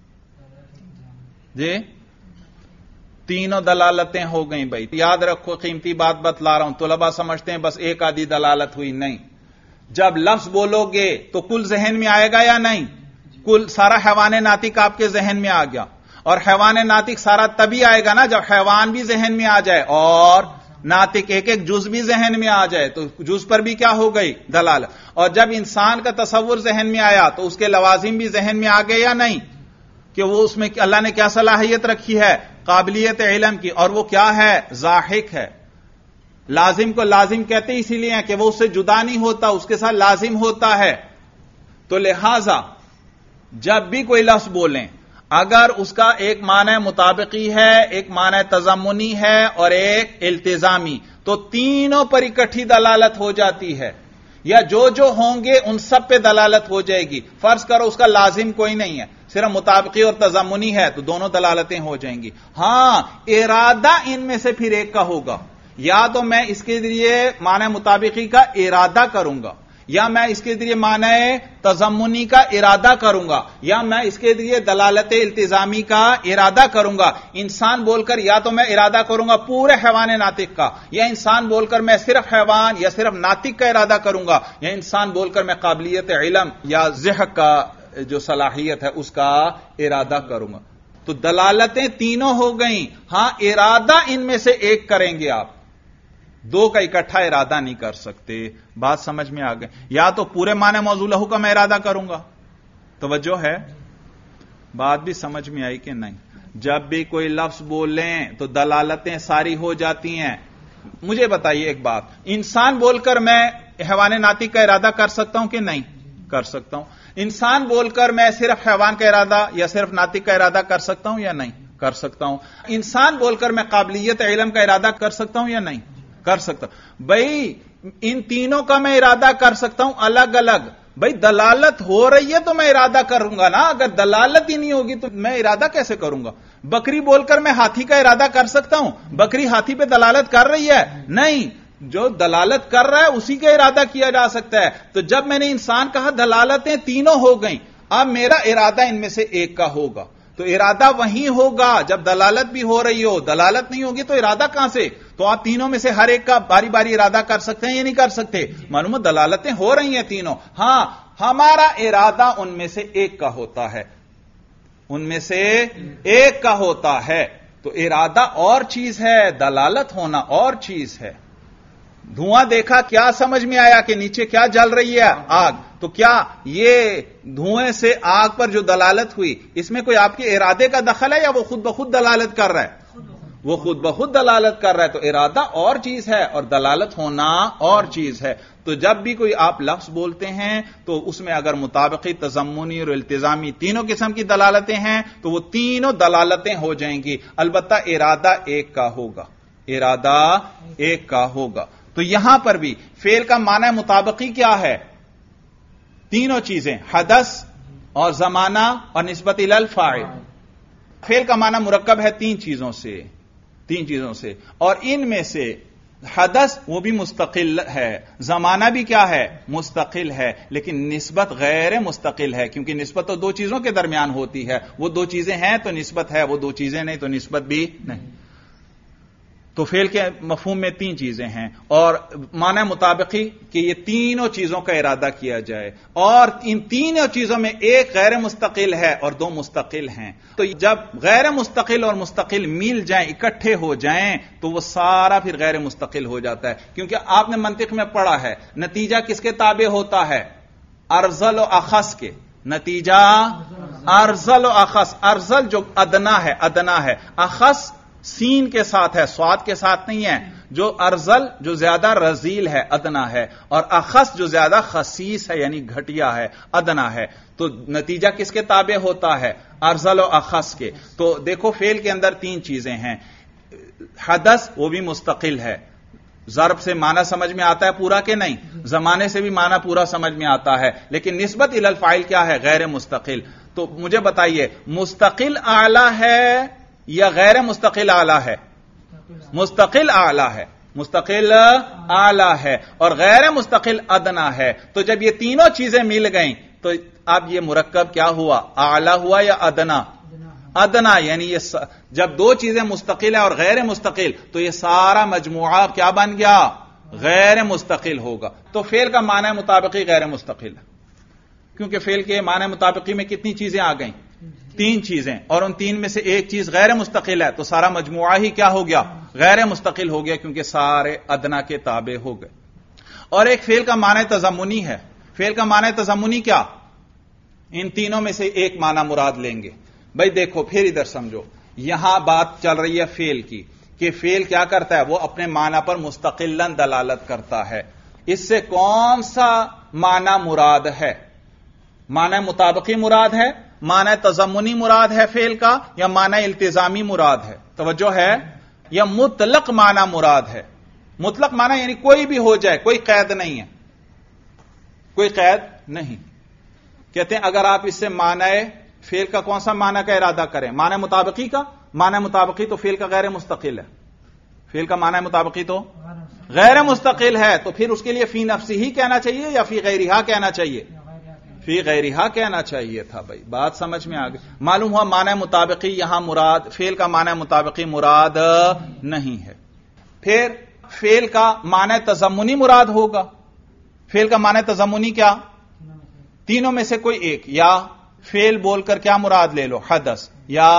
جی تینوں دلالتیں ہو گئیں. بھائی یاد رکھو، قیمتی بات بتلا رہا ہوں. طلباء سمجھتے ہیں بس ایک آدھی دلالت ہوئی، نہیں. جب لفظ بولو گے تو کل ذہن میں آئے گا یا نہیں؟ کل سارا حیوان ناطق آپ کے ذہن میں آ گیا. اور حیوان ناطق سارا تبھی آئے گا نا جب حیوان بھی ذہن میں آ جائے اور ناطق ایک ایک جز بھی ذہن میں آ جائے. تو جز پر بھی کیا ہو گئی؟ دلالت. اور جب انسان کا تصور ذہن میں آیا تو اس کے لوازم بھی ذہن میں آ گئے یا نہیں؟ کہ وہ اس میں اللہ نے کیا صلاحیت رکھی ہے؟ قابلیت علم کی. اور وہ کیا ہے؟ ضاحک ہے. لازم کو لازم کہتے اسی لیے ہیں کہ وہ اس سے جدا نہیں ہوتا، اس کے ساتھ لازم ہوتا ہے. تو لہذا جب بھی کوئی لفظ بولیں اگر اس کا ایک معنی مطابقی ہے، ایک معنی تضمنی ہے اور ایک التزامی تو تینوں پر اکٹھی دلالت ہو جاتی ہے. یا جو ہوں گے ان سب پہ دلالت ہو جائے گی. فرض کرو اس کا لازم کوئی نہیں ہے، صرف مطابقی اور تضمنی ہے تو دونوں دلالتیں ہو جائیں گی. ہاں ارادہ ان میں سے پھر ایک کا ہوگا. یا تو میں اس کے ذریعے معنی مطابقی کا ارادہ کروں گا, یا میں اس کے ذریعے معنی تضمنی کا ارادہ کروں گا, یا میں اس کے ذریعے دلالت التزامی کا ارادہ کروں گا. انسان بول کر یا تو میں ارادہ کروں گا پورے حیوان ناطق کا, یا انسان بول کر میں صرف حیوان یا صرف ناطق کا ارادہ کروں گا, یا انسان بول کر میں قابلیت علم یا ذہن کا جو صلاحیت ہے اس کا ارادہ کروں گا. تو دلالتیں تینوں ہو گئیں. ہاں ارادہ ان میں سے ایک کریں گے آپ, دو کا اکٹھا ارادہ نہیں کر سکتے. بات سمجھ میں آ گئی؟ یا تو پورے معنی موضوع لہو کا میں ارادہ کروں گا. توجہ ہے؟ بات بھی سمجھ میں آئی کہ نہیں؟ جب بھی کوئی لفظ بول لیں تو دلالتیں ساری ہو جاتی ہیں. مجھے بتائیے ایک بات, انسان بول کر میں حیوان ناطق کا ارادہ کر سکتا ہوں کہ نہیں کر سکتا ہوں؟ انسان بول کر میں صرف حیوان کا ارادہ یا صرف ناطق کا ارادہ کر سکتا ہوں یا نہیں کر سکتا ہوں؟ انسان بول کر میں قابلیت علم کا ارادہ کر سکتا ہوں یا نہیں کر سکتا ہوں؟ بھائی ان تینوں کا میں ارادہ کر سکتا ہوں الگ الگ. بھائی دلالت ہو رہی ہے تو میں ارادہ کروں گا نا, اگر دلالت ہی نہیں ہوگی تو میں ارادہ کیسے کروں گا؟ بکری بول کر میں ہاتھی کا ارادہ کر سکتا ہوں, بکری ہاتھی پہ دلالت کر رہی ہے؟ نہیں, جو دلالت کر رہا ہے اسی کا ارادہ کیا جا سکتا ہے. تو جب میں نے انسان کہا دلالتیں تینوں ہو گئیں, اب میرا ارادہ ان میں سے ایک کا ہوگا. تو ارادہ وہیں ہوگا جب دلالت بھی ہو رہی ہو, دلالت نہیں ہوگی تو ارادہ کہاں سے؟ تو آپ تینوں میں سے ہر ایک کا باری باری ارادہ کر سکتے ہیں یا نہیں کر سکتے؟ معلوم دلالتیں ہو رہی ہیں تینوں. ہاں ہمارا ارادہ ان میں سے ایک کا ہوتا ہے, ان میں سے ایک کا ہوتا ہے. تو ارادہ اور چیز ہے, دلالت ہونا اور چیز ہے. دھواں دیکھا, کیا سمجھ میں آیا کہ نیچے کیا جل رہی ہے؟ آگ. تو کیا یہ دھوئیں سے آگ پر جو دلالت ہوئی اس میں کوئی آپ کے ارادے کا دخل ہے یا وہ خود بخود دلالت کر رہا ہے؟ وہ خود بخود دلالت کر رہا ہے. تو ارادہ اور چیز ہے اور دلالت ہونا اور چیز ہے. تو جب بھی کوئی آپ لفظ بولتے ہیں تو اس میں اگر مطابقی, تضمنی اور التزامی تینوں قسم کی دلالتیں ہیں تو وہ تینوں دلالتیں ہو جائیں گی. البتہ ارادہ ایک کا ہوگا, ارادہ ایک کا ہوگا. تو یہاں پر بھی فعل کا معنی مطابقی کیا ہے؟ تینوں چیزیں, حدث اور زمانہ اور نسبت الی الفاعل. فعل کا معنی مرکب ہے تین چیزوں سے, اور ان میں سے حدث وہ بھی مستقل ہے, زمانہ بھی کیا ہے؟ مستقل ہے, لیکن نسبت غیر مستقل ہے, کیونکہ نسبت تو دو چیزوں کے درمیان ہوتی ہے. وہ دو چیزیں ہیں تو نسبت ہے, وہ دو چیزیں نہیں تو نسبت بھی نہیں. تو فعل کے مفہوم میں تین چیزیں ہیں, اور معنی مطابقی کہ یہ تینوں چیزوں کا ارادہ کیا جائے, اور ان تینوں چیزوں میں ایک غیر مستقل ہے اور دو مستقل ہیں. تو جب غیر مستقل اور مستقل مل جائیں, اکٹھے ہو جائیں, تو وہ سارا پھر غیر مستقل ہو جاتا ہے. کیونکہ آپ نے منطق میں پڑھا ہے نتیجہ کس کے تابع ہوتا ہے؟ ارذل و اخص کے. نتیجہ ارذل و اخص, ارذل جو ادنا ہے, اخص سین کے ساتھ ہے, سواد کے ساتھ نہیں ہے. جو ارذل جو زیادہ رذیل ہے, ادنا ہے, اور اخص جو زیادہ خسیس ہے یعنی گھٹیا ہے, ادنا ہے. تو نتیجہ کس کے تابع ہوتا ہے؟ ارذل و اخص کے. تو دیکھو فعل کے اندر تین چیزیں ہیں. حدث وہ بھی مستقل ہے, ضرب سے معنی سمجھ میں آتا ہے پورا کہ نہیں, زمانے سے بھی معنی پورا سمجھ میں آتا ہے, لیکن نسبت الی الفاعل کیا ہے؟ غیر مستقل. تو مجھے بتائیے مستقل اعلی ہے یا غیر مستقل اعلی ہے؟ مستقل اعلی ہے, مستقل اعلی ہے, اور غیر مستقل ادنا ہے. تو جب یہ تینوں چیزیں مل گئیں تو اب یہ مرکب کیا ہوا؟ اعلی ہوا یا ادنا؟ ادنا. یعنی یہ جب دو چیزیں مستقل ہیں اور غیر مستقل تو یہ سارا مجموعہ کیا بن گیا؟ غیر مستقل ہوگا. تو فعل کا معنی مطابقی غیر مستقل ہے, کیونکہ فعل کے معنی مطابقی میں کتنی چیزیں آ گئیں؟ تین چیزیں, اور ان تین میں سے ایک چیز غیر مستقل ہے, تو سارا مجموعہ ہی کیا ہو گیا؟ غیر مستقل ہو گیا, کیونکہ سارے ادنا کے تابع ہو گئے. اور ایک فعل کا معنی تضمنی ہے. فعل کا معنی تضمنی کیا؟ ان تینوں میں سے ایک معنی مراد لیں گے. بھائی دیکھو پھر ادھر سمجھو, یہاں بات چل رہی ہے فعل کی کہ فعل کیا کرتا ہے؟ وہ اپنے معنی پر مستقلاً دلالت کرتا ہے. اس سے کون سا معنی مراد ہے؟ معنی مطابقی مراد ہے, معنی تضمنی مراد ہے فعل کا, یا معنی التزامی مراد ہے؟ توجہ ہے, یا مطلق معنی مراد ہے؟ مطلق معنی یعنی کوئی بھی ہو جائے, کوئی قید نہیں ہے, کوئی قید نہیں. کہتے ہیں اگر آپ اس سے معنی فعل کا کون سا معنی کا ارادہ کریں؟ معنی مطابقی کا. معنی مطابقی تو فعل کا غیر مستقل ہے. فعل کا معنی مطابقی تو غیر مستقل ہے، تو پھر اس کے لیے فی نفسی ہی کہنا چاہیے یا فی غیرہا کہنا چاہیے؟ فی غیرہا کہنا چاہیے تھا. بھائی بات سمجھ میں آ گئی. معلوم ہوا معنی مطابقی یہاں مراد، فعل کا معنی مطابقی مراد نہیں ہے. پھر فعل کا معنی تضمنی مراد ہوگا. فعل کا معنی تضمنی کیا؟ تینوں میں سے کوئی ایک. یا فعل بول کر کیا مراد لے لو؟ حدث یا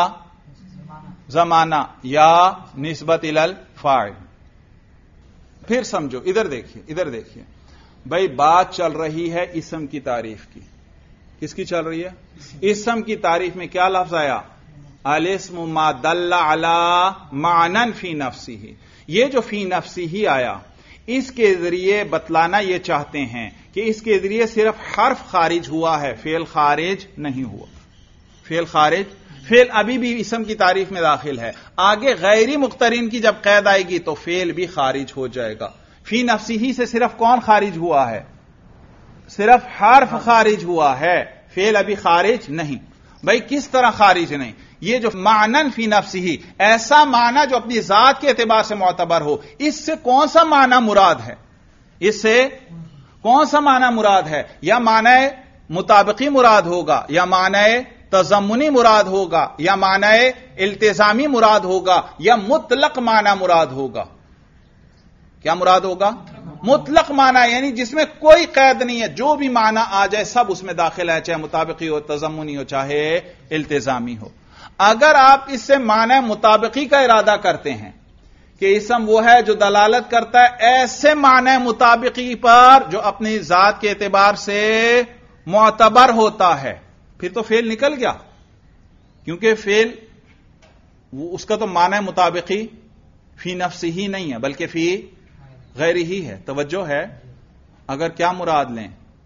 زمانہ یا نسبت الی الفاعل. پھر سمجھو، ادھر دیکھیے بھائی بات چل رہی ہے اسم کی تعریف کی. کس کی چل رہی ہے؟ اسم کی تعریف میں کیا لفظ آیا؟ الاسم ما دل علی معنی فی نفسہ. یہ جو فی نفسہ ہی آیا، اس کے ذریعے بتلانا یہ چاہتے ہیں کہ اس کے ذریعے صرف حرف خارج ہوا ہے، فعل خارج نہیں ہوا. فعل ابھی بھی اسم کی تعریف میں داخل ہے. آگے غیری مقترن کی جب قید آئے گی تو فعل بھی خارج ہو جائے گا. فی نفسی ہی سے صرف کون خارج ہوا ہے؟ صرف حرف خارج ہوا ہے، فعل ابھی خارج نہیں. بھائی کس طرح خارج نہیں؟ یہ جو معنن فی نفسی ہی، ایسا معنی جو اپنی ذات کے اعتبار سے معتبر ہو، اس سے کون سا معنی مراد ہے؟ اس سے کون سا معنی مراد ہے؟ یا معنی مطابقی مراد ہوگا، یا معنی تضمنی مراد ہوگا، یا معنی التزامی مراد ہوگا، یا مطلق معنی مراد ہوگا؟ کیا مراد ہوگا؟ مطلق معنی، یعنی جس میں کوئی قید نہیں ہے، جو بھی معنی آ جائے سب اس میں داخل ہے، چاہے مطابقی ہو، تضمنی ہو، چاہے التزامی ہو. اگر آپ اس سے معنی مطابقی کا ارادہ کرتے ہیں کہ اسم وہ ہے جو دلالت کرتا ہے ایسے معنی مطابقی پر جو اپنی ذات کے اعتبار سے معتبر ہوتا ہے، پھر تو فعل نکل گیا. کیونکہ فعل اس کا تو معنی مطابقی فی نفسی ہی نہیں ہے بلکہ فی غیری ہی ہے. توجہ ہے؟ اگر کیا مراد لیں؟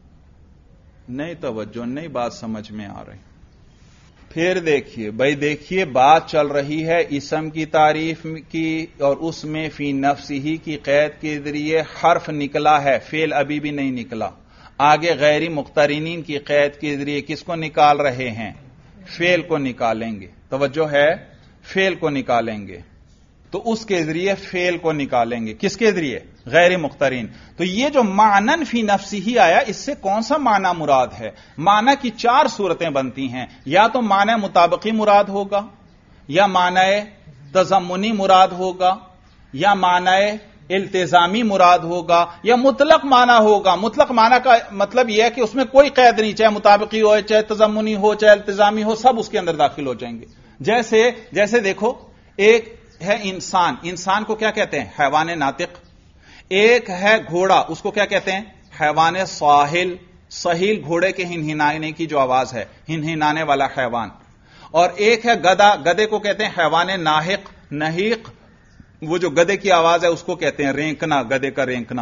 نہیں توجہ نہیں، بات سمجھ میں آ رہی. پھر دیکھیے بات چل رہی ہے اسم کی تعریف کی، اور اس میں فی نفسی ہی کی قید کے ذریعے حرف نکلا ہے، فعل ابھی بھی نہیں نکلا. آگے غیری مقترنین کی قید کے ذریعے کس کو نکال رہے ہیں؟ فعل کو نکالیں گے. توجہ ہے؟ فعل کو نکالیں گے، تو اس کے ذریعے فعل کو نکالیں گے. کس کے ذریعے؟ غیر مقترن. تو یہ جو معنن فی نفسی ہی آیا، اس سے کون سا معنی مراد ہے؟ معنی کی 4 صورتیں بنتی ہیں. یا تو معنی مطابقی مراد ہوگا، یا معنی تضمنی مراد ہوگا، یا معنی التزامی مراد ہوگا، یا مطلق معنی ہوگا. مطلق معنی کا مطلب یہ ہے کہ اس میں کوئی قید نہیں، چاہے مطابقی ہو، چاہے تضمنی ہو، چاہے التزامی ہو، سب اس کے اندر داخل ہو جائیں گے. جیسے دیکھو، ایک ہے انسان کو کیا کہتے ہیں؟ حیوان ناطق. ایک ہے گھوڑا، اس کو کیا کہتے ہیں؟ حیوان سہیل گھوڑے کے ہنہنانے کی جو آواز ہے، ہنہنانے والا حیوان. اور ایک ہے گدے کو کہتے ہیں حیوان نہیق، وہ جو گدے کی آواز ہے اس کو کہتے ہیں رینکنا، گدے کا رینکنا.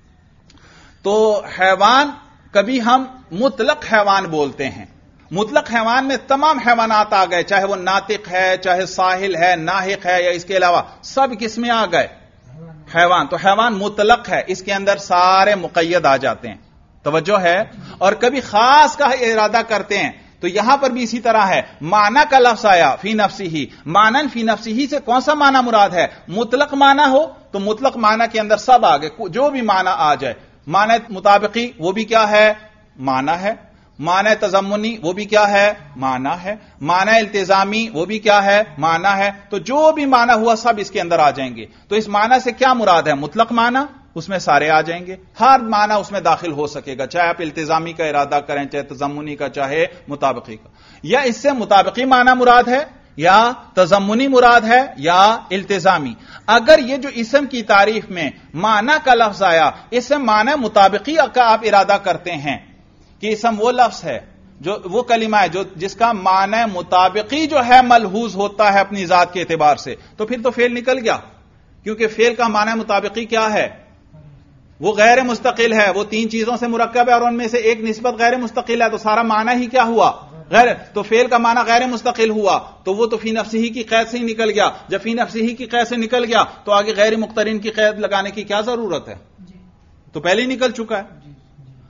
تو حیوان کبھی ہم مطلق حیوان بولتے ہیں. مطلق حیوان میں تمام حیوانات آ گئے، چاہے وہ ناطق ہے، چاہے ساحل ہے، ناحق ہے، یا اس کے علاوہ سب کس میں آ گئے؟ حیوان. تو حیوان مطلق ہے، اس کے اندر سارے مقید آ جاتے ہیں. توجہ ہے؟ اور کبھی خاص کا ارادہ کرتے ہیں تو یہاں پر بھی اسی طرح ہے. معنی کا لفظ آیا فی نفسی ہی، معنی فی نفسی ہی سے کون سا معنی مراد ہے؟ مطلق معنی ہو تو مطلق معنی کے اندر سب آ گئے، جو بھی معنی آ جائے. معنی مطابقی وہ بھی کیا ہے؟ معنی ہے. معنی تضمنی وہ بھی کیا ہے؟ معنی ہے. معنی التزامی وہ بھی کیا ہے؟ معنی ہے. تو جو بھی معنی ہوا سب اس کے اندر آ جائیں گے. تو اس معنی سے کیا مراد ہے؟ مطلق معنی، اس میں سارے آ جائیں گے. ہر معنی اس میں داخل ہو سکے گا، چاہے آپ التزامی کا ارادہ کریں، چاہے تضمنی کا، چاہے مطابقی کا. یا اس سے مطابقی معنی مراد ہے، یا تضمنی مراد ہے، یا التزامی. اگر یہ جو اسم کی تعریف میں معنی کا لفظ آیا، اس سے معنی مطابقی کا آپ ارادہ کرتے ہیں کہ اسم وہ لفظ ہے، جو وہ کلمہ ہے جس کا معنی مطابقی جو ہے ملحوظ ہوتا ہے اپنی ذات کے اعتبار سے، تو پھر تو فعل نکل گیا. کیونکہ فعل کا معنی مطابقی کیا ہے؟ وہ غیر مستقل ہے، وہ 3 چیزوں سے مرکب ہے اور ان میں سے ایک نسبت غیر مستقل ہے، تو سارا معنی ہی کیا ہوا؟ غیر. تو فعل کا معنی غیر مستقل ہوا تو وہ تو فی نفسی ہی کی قید سے ہی نکل گیا. جب فی نفسی ہی کی قید سے نکل گیا تو آگے غیر مقترن کی قید لگانے کی کیا ضرورت ہے؟ تو پہلے ہی نکل چکا ہے.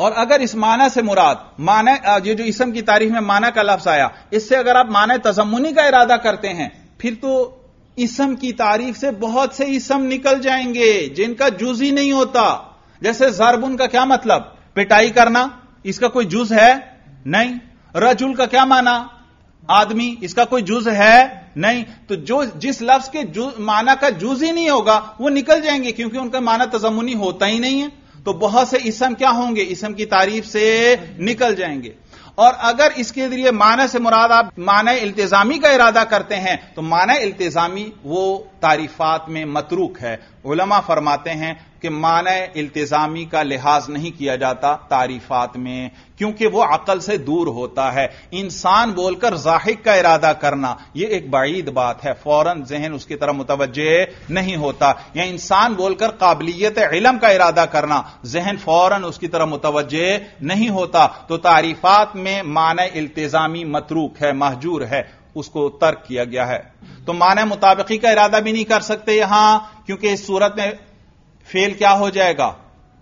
اور اگر اس معنی سے مراد معنی یہ جو اسم کی تعریف میں معنی کا لفظ آیا، اس سے اگر آپ معنی تضمنی کا ارادہ کرتے ہیں، پھر تو اسم کی تعریف سے بہت سے اسم نکل جائیں گے جن کا جز ہی نہیں ہوتا. جیسے ضربن کا کیا مطلب؟ پٹائی کرنا. اس کا کوئی جز ہے نہیں. رجل کا کیا معنی؟ آدمی. اس کا کوئی جز ہے نہیں. تو جو جس لفظ کے معنی کا جز ہی نہیں ہوگا وہ نکل جائیں گے، کیونکہ ان کا معنی تضمنی ہوتا ہی نہیں ہے. تو بہت سے اسم کیا ہوں گے؟ اسم کی تعریف سے نکل جائیں گے. اور اگر اس کے ذریعے معنی سے مراد آپ معنی التزامی کا ارادہ کرتے ہیں تو معنی التزامی وہ تعریفات میں متروک ہے. علماء فرماتے ہیں کہ معنی التزامی کا لحاظ نہیں کیا جاتا تعریفات میں، کیونکہ وہ عقل سے دور ہوتا ہے. انسان بول کر ضاحک کا ارادہ کرنا یہ ایک بعید بات ہے، فوراً ذہن اس کی طرف متوجہ نہیں ہوتا. یا انسان بول کر قابلیت علم کا ارادہ کرنا، ذہن فوراً اس کی طرف متوجہ نہیں ہوتا. تو تعریفات میں معنی التزامی متروک ہے، مہجور ہے، اس کو ترک کیا گیا ہے. تو معنی مطابقی کا ارادہ بھی نہیں کر سکتے یہاں، کیونکہ اس صورت میں فعل کیا ہو جائے گا؟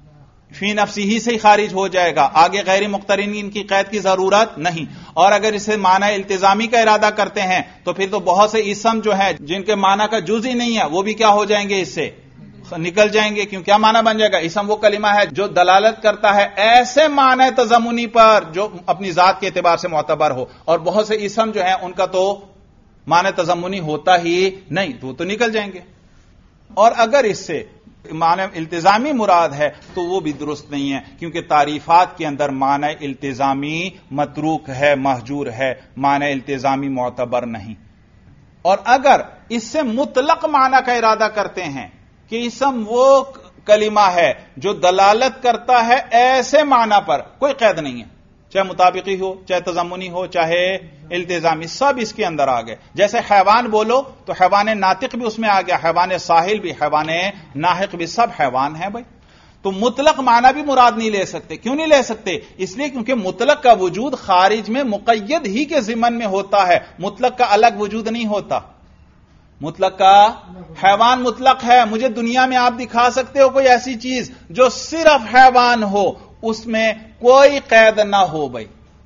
فی نفسی ہی سے خارج ہو جائے گا، آگے غیر مقترنین کی قید کی ضرورت نہیں. اور اگر اسے معنی التزامی کا ارادہ کرتے ہیں تو پھر تو بہت سے اسم جو ہیں جن کے معنی کا جز ہی نہیں ہے وہ بھی کیا ہو جائیں گے؟ اس سے نکل جائیں گے. کیوں؟ کیا معنی بن جائے گا؟ اسم وہ کلمہ ہے جو دلالت کرتا ہے ایسے معنی تضمنی پر جو اپنی ذات کے اعتبار سے معتبر ہو، اور بہت سے اسم جو ہیں ان کا تو معنی تضمنی ہوتا ہی نہیں، تو نکل جائیں گے. اور اگر اس سے معنی التزامی مراد ہے تو وہ بھی درست نہیں ہے، کیونکہ تعریفات کے اندر معنی التزامی متروک ہے، مہجور ہے، معنی التزامی معتبر نہیں. اور اگر اس سے مطلق معنی کا ارادہ کرتے ہیں کہ اسم وہ کلمہ ہے جو دلالت کرتا ہے ایسے معنی پر، کوئی قید نہیں ہے، چاہے مطابقی ہو، چاہے تضمنی ہو، چاہے التزامی، سب اس کے اندر آ گئے. جیسے حیوان بولو تو حیوان ناطق بھی اس میں آ گیا، حیوان ساحل بھی، حیوان ناحق بھی، سب حیوان ہیں بھائی. تو مطلق معنی بھی مراد نہیں لے سکتے. کیوں نہیں لے سکتے؟ اس لیے کیونکہ مطلق کا وجود خارج میں مقید ہی کے ضمن میں ہوتا ہے، مطلق کا الگ وجود نہیں ہوتا. مطلق کا حیوان مطلق ہے، مجھے دنیا میں آپ دکھا سکتے ہو کوئی ایسی چیز جو صرف حیوان ہو، اس میں کوئی قید نہ ہو بھائی؟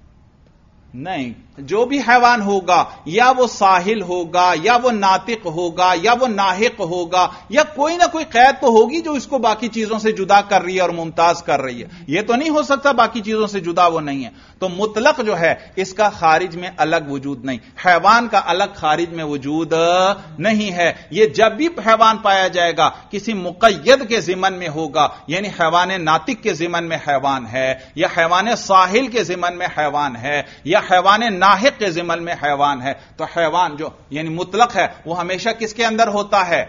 نہیں. جو بھی حیوان ہوگا یا وہ ساحل ہوگا یا وہ ناطق ہوگا یا وہ ناحق ہوگا، یا کوئی نہ کوئی قید تو ہوگی جو اس کو باقی چیزوں سے جدا کر رہی ہے اور ممتاز کر رہی ہے. یہ تو نہیں ہو سکتا باقی چیزوں سے جدا وہ نہیں ہے. تو مطلق جو ہے اس کا خارج میں الگ وجود نہیں، حیوان کا الگ خارج میں وجود نہیں ہے. یہ جب بھی حیوان پایا جائے گا کسی مقید کے ضمن میں ہوگا، یعنی حیوان ناطق کے ضمن میں حیوان ہے، یا حیوان ساحل کے ضمن میں حیوان ہے، یا حیوان ناحق کے ضمن میں حیوان ہے. تو حیوان جو یعنی مطلق ہے وہ ہمیشہ کس کے اندر ہوتا ہے؟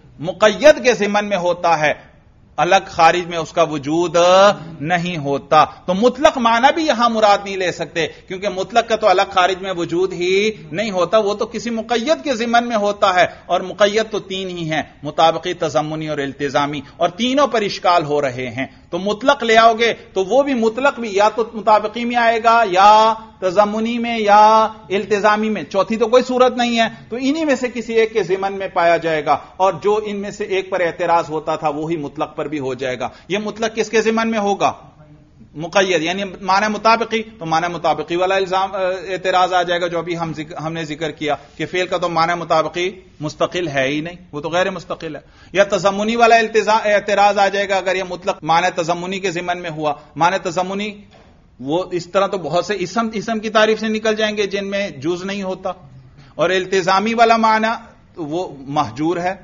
مقید کے ضمن میں ہوتا ہے، الگ خارج میں اس کا وجود نہیں ہوتا. تو مطلق معنی بھی یہاں مراد نہیں لے سکتے، کیونکہ مطلق کا تو الگ خارج میں وجود ہی نہیں ہوتا، وہ تو کسی مقید کے ضمن میں ہوتا ہے. اور مقید تو تین ہی ہیں، مطابقی، تضمنی اور التزامی، اور تینوں پر اشکال ہو رہے ہیں. تو مطلق لے آؤ گے تو وہ بھی مطلق بھی یا تو مطابقی میں آئے گا یا تضمنی میں یا التزامی میں، چوتھی تو کوئی صورت نہیں ہے. تو انہی میں سے کسی ایک کے ضمن میں پایا جائے گا، اور جو ان میں سے ایک پر اعتراض ہوتا تھا وہی مطلق پر بھی ہو جائے گا. یہ مطلق کس کے ضمن میں ہوگا؟ مقید، یعنی معنی مطابقی. تو معنی مطابقی والا اعتراض آ جائے گا جو ابھی ہم نے ذکر کیا کہ فعل کا تو معنی مطابقی مستقل ہے ہی نہیں، وہ تو غیر مستقل ہے. یا تضمنی والا اعتراض آ جائے گا اگر یہ مطلق معنی تضمنی کے ضمن میں ہوا. معنی تضمنی وہ اس طرح تو بہت سے اسم کی تعریف سے نکل جائیں گے جن میں جز نہیں ہوتا. اور التزامی والا معنی وہ مہجور ہے.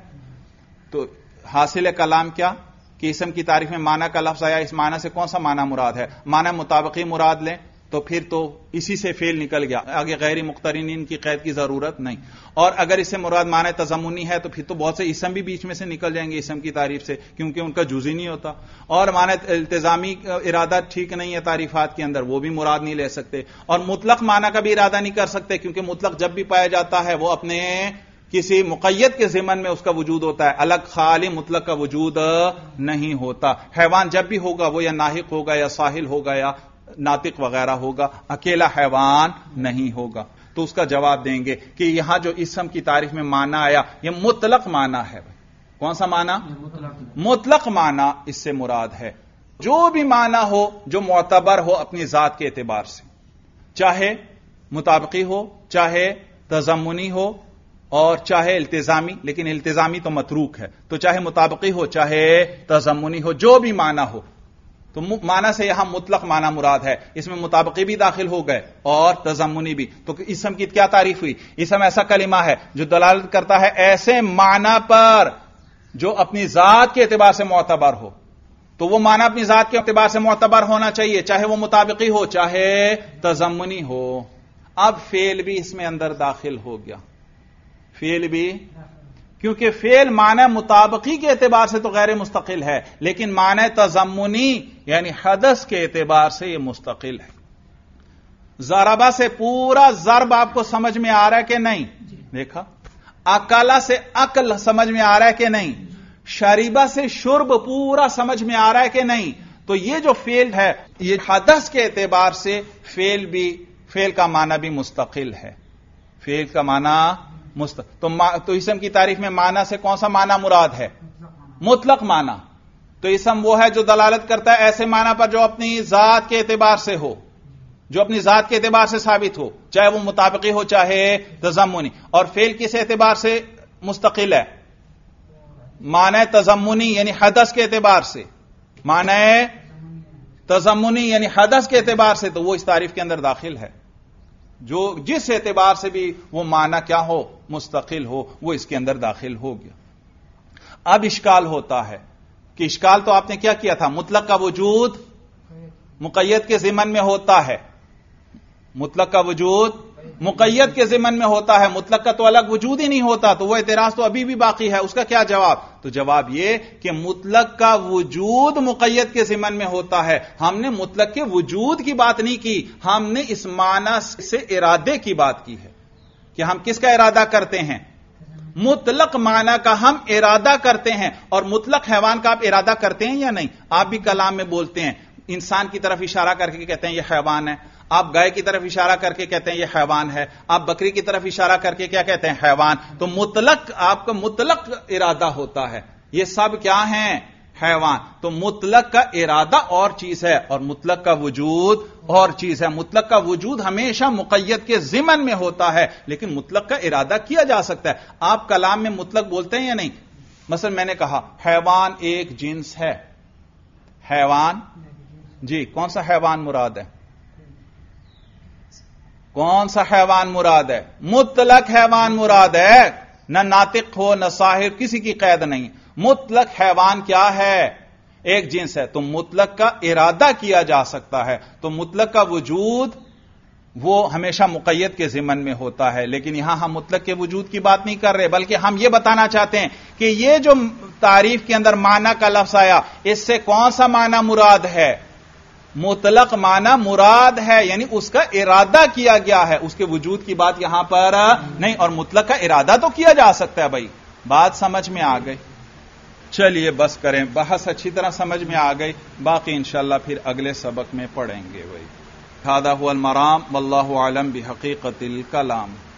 تو حاصل کلام کیا کہ اسم کی تعریف میں معنی کا لفظ آیا، اس معنی سے کون سا معنی مراد ہے؟ معنی مطابقی مراد لیں تو پھر تو اسی سے فعل نکل گیا، آگے غیر مقترنین کی قید کی ضرورت نہیں. اور اگر اس سے مراد معنی تضمنی ہے تو پھر تو بہت سے اسم بھی بیچ میں سے نکل جائیں گے اسم کی تعریف سے، کیونکہ ان کا جز ہی نہیں ہوتا. اور معنی التزامی ارادہ ٹھیک نہیں ہے تعریفات کے اندر، وہ بھی مراد نہیں لے سکتے. اور مطلق معنی کا بھی ارادہ نہیں کر سکتے، کیونکہ مطلق جب بھی پایا جاتا ہے وہ اپنے کسی مقید کے ضمن میں اس کا وجود ہوتا ہے، الگ خالی مطلق کا وجود نہیں ہوتا. حیوان جب بھی ہوگا وہ یا ناحق ہوگا یا ساحل ہوگا یا ناطق وغیرہ ہوگا، اکیلا حیوان نہیں ہوگا. تو اس کا جواب دیں گے کہ یہاں جو اسم کی تعریف میں معنی آیا یہ مطلق معنی ہے. کون سا معنی؟ مطلق معنی اس سے مراد ہے. جو بھی معنی ہو جو معتبر ہو اپنی ذات کے اعتبار سے، چاہے مطابقی ہو، چاہے تضمنی ہو، اور چاہے التزامی، لیکن التزامی تو متروک ہے، تو چاہے مطابقی ہو چاہے تضمنی ہو، جو بھی معنی ہو، تو معنی سے یہاں مطلق معنی مراد ہے، اس میں مطابقی بھی داخل ہو گئے اور تضمنی بھی۔ تو اسم کی کیا تعریف ہوئی؟ اسم ایسا کلمہ ہے جو دلالت کرتا ہے ایسے معنی پر جو اپنی ذات کے اعتبار سے معتبر ہو، تو وہ معنی اپنی ذات کے اعتبار سے معتبر ہونا چاہیے، چاہے وہ مطابقی ہو چاہے تضمنی ہو۔ اب فعل بھی اس میں اندر داخل ہو گیا، فعل بھی، کیونکہ فعل معنی مطابقی کے اعتبار سے تو غیر مستقل ہے، لیکن معنی تضمنی یعنی حدث کے اعتبار سے یہ مستقل ہے۔ ضربہ سے پورا ضرب آپ کو سمجھ میں آ رہا ہے کہ نہیں؟ دیکھا۔ اکلا سے عقل سمجھ میں آ رہا ہے کہ نہیں؟ شریبہ سے شرب پورا سمجھ میں آ رہا ہے کہ نہیں؟ تو یہ جو فعل ہے یہ حدث کے اعتبار سے فعل کا معنی بھی مستقل ہے، فعل کا معنی تو اسم کی تعریف میں معنی سے کون سا معنی مراد ہے؟ مطلق معنی۔ تو اسم وہ ہے جو دلالت کرتا ہے ایسے معنی پر جو اپنی ذات کے اعتبار سے ہو، جو اپنی ذات کے اعتبار سے ثابت ہو، چاہے وہ مطابقی ہو چاہے تضمنی۔ اور فعل کس اعتبار سے مستقل ہے؟ معنی تضمنی یعنی حدث کے اعتبار سے، معنی تضمنی یعنی حدث کے اعتبار سے، تو وہ اس تعریف کے اندر داخل ہے، جو جس اعتبار سے بھی وہ معنی کیا ہو، مستقل ہو، وہ اس کے اندر داخل ہو گیا۔ اب اشکال ہوتا ہے کہ اشکال تو آپ نے کیا کیا تھا؟ مطلق کا وجود مقید کے ضمن میں ہوتا ہے، مطلق کا وجود مقید کے ضمن میں ہوتا ہے، مطلق کا تو الگ وجود ہی نہیں ہوتا، تو وہ اعتراض تو ابھی بھی باقی ہے۔ اس کا کیا جواب؟ تو جواب یہ کہ مطلق کا وجود مقید کے ضمن میں ہوتا ہے۔ ہم نے مطلق کے وجود کی بات نہیں کی، ہم نے اس معنی سے ارادے کی بات کی ہے کہ ہم کس کا ارادہ کرتے ہیں؟ مطلق معنی کا ہم ارادہ کرتے ہیں۔ اور مطلق حیوان کا آپ ارادہ کرتے ہیں یا نہیں؟ آپ بھی کلام میں بولتے ہیں، انسان کی طرف اشارہ کر کے کہتے ہیں یہ حیوان ہے، آپ گائے کی طرف اشارہ کر کے کہتے ہیں یہ حیوان ہے، آپ بکری کی طرف اشارہ کر کے کیا کہتے ہیں؟ حیوان۔ تو مطلق آپ کا مطلق ارادہ ہوتا ہے، یہ سب کیا ہیں؟ حیوان۔ تو مطلق کا ارادہ اور چیز ہے اور مطلق کا وجود اور چیز ہے۔ مطلق کا وجود ہمیشہ مقید کے ضمن میں ہوتا ہے، لیکن مطلق کا ارادہ کیا جا سکتا ہے۔ آپ کلام میں مطلق بولتے ہیں یا نہیں؟ مثلا میں نے کہا حیوان ایک جنس ہے، حیوان، جی کون سا حیوان مراد ہے؟ کون سا حیوان مراد ہے؟ مطلق حیوان مراد ہے، نہ ناطق ہو نہ ساحر، کسی کی قید نہیں۔ مطلق حیوان کیا ہے؟ ایک جنس ہے، تو مطلق کا ارادہ کیا جا سکتا ہے۔ تو مطلق کا وجود وہ ہمیشہ مقید کے ضمن میں ہوتا ہے، لیکن یہاں ہم مطلق کے وجود کی بات نہیں کر رہے، بلکہ ہم یہ بتانا چاہتے ہیں کہ یہ جو تعریف کے اندر معنی کا لفظ آیا، اس سے کون سا معنی مراد ہے؟ مطلق معنی مراد ہے، یعنی اس کا ارادہ کیا گیا ہے، اس کے وجود کی بات یہاں پر نہیں۔ اور مطلق کا ارادہ تو کیا جا سکتا ہے بھائی، بات سمجھ میں آ گئی؟ چلیے بس کریں، بحث اچھی طرح سمجھ میں آ گئی، باقی انشاءاللہ پھر اگلے سبق میں پڑھیں گے بھائی۔ ھذا ھو المرام واللہ اعلم بحقیقت الکلام۔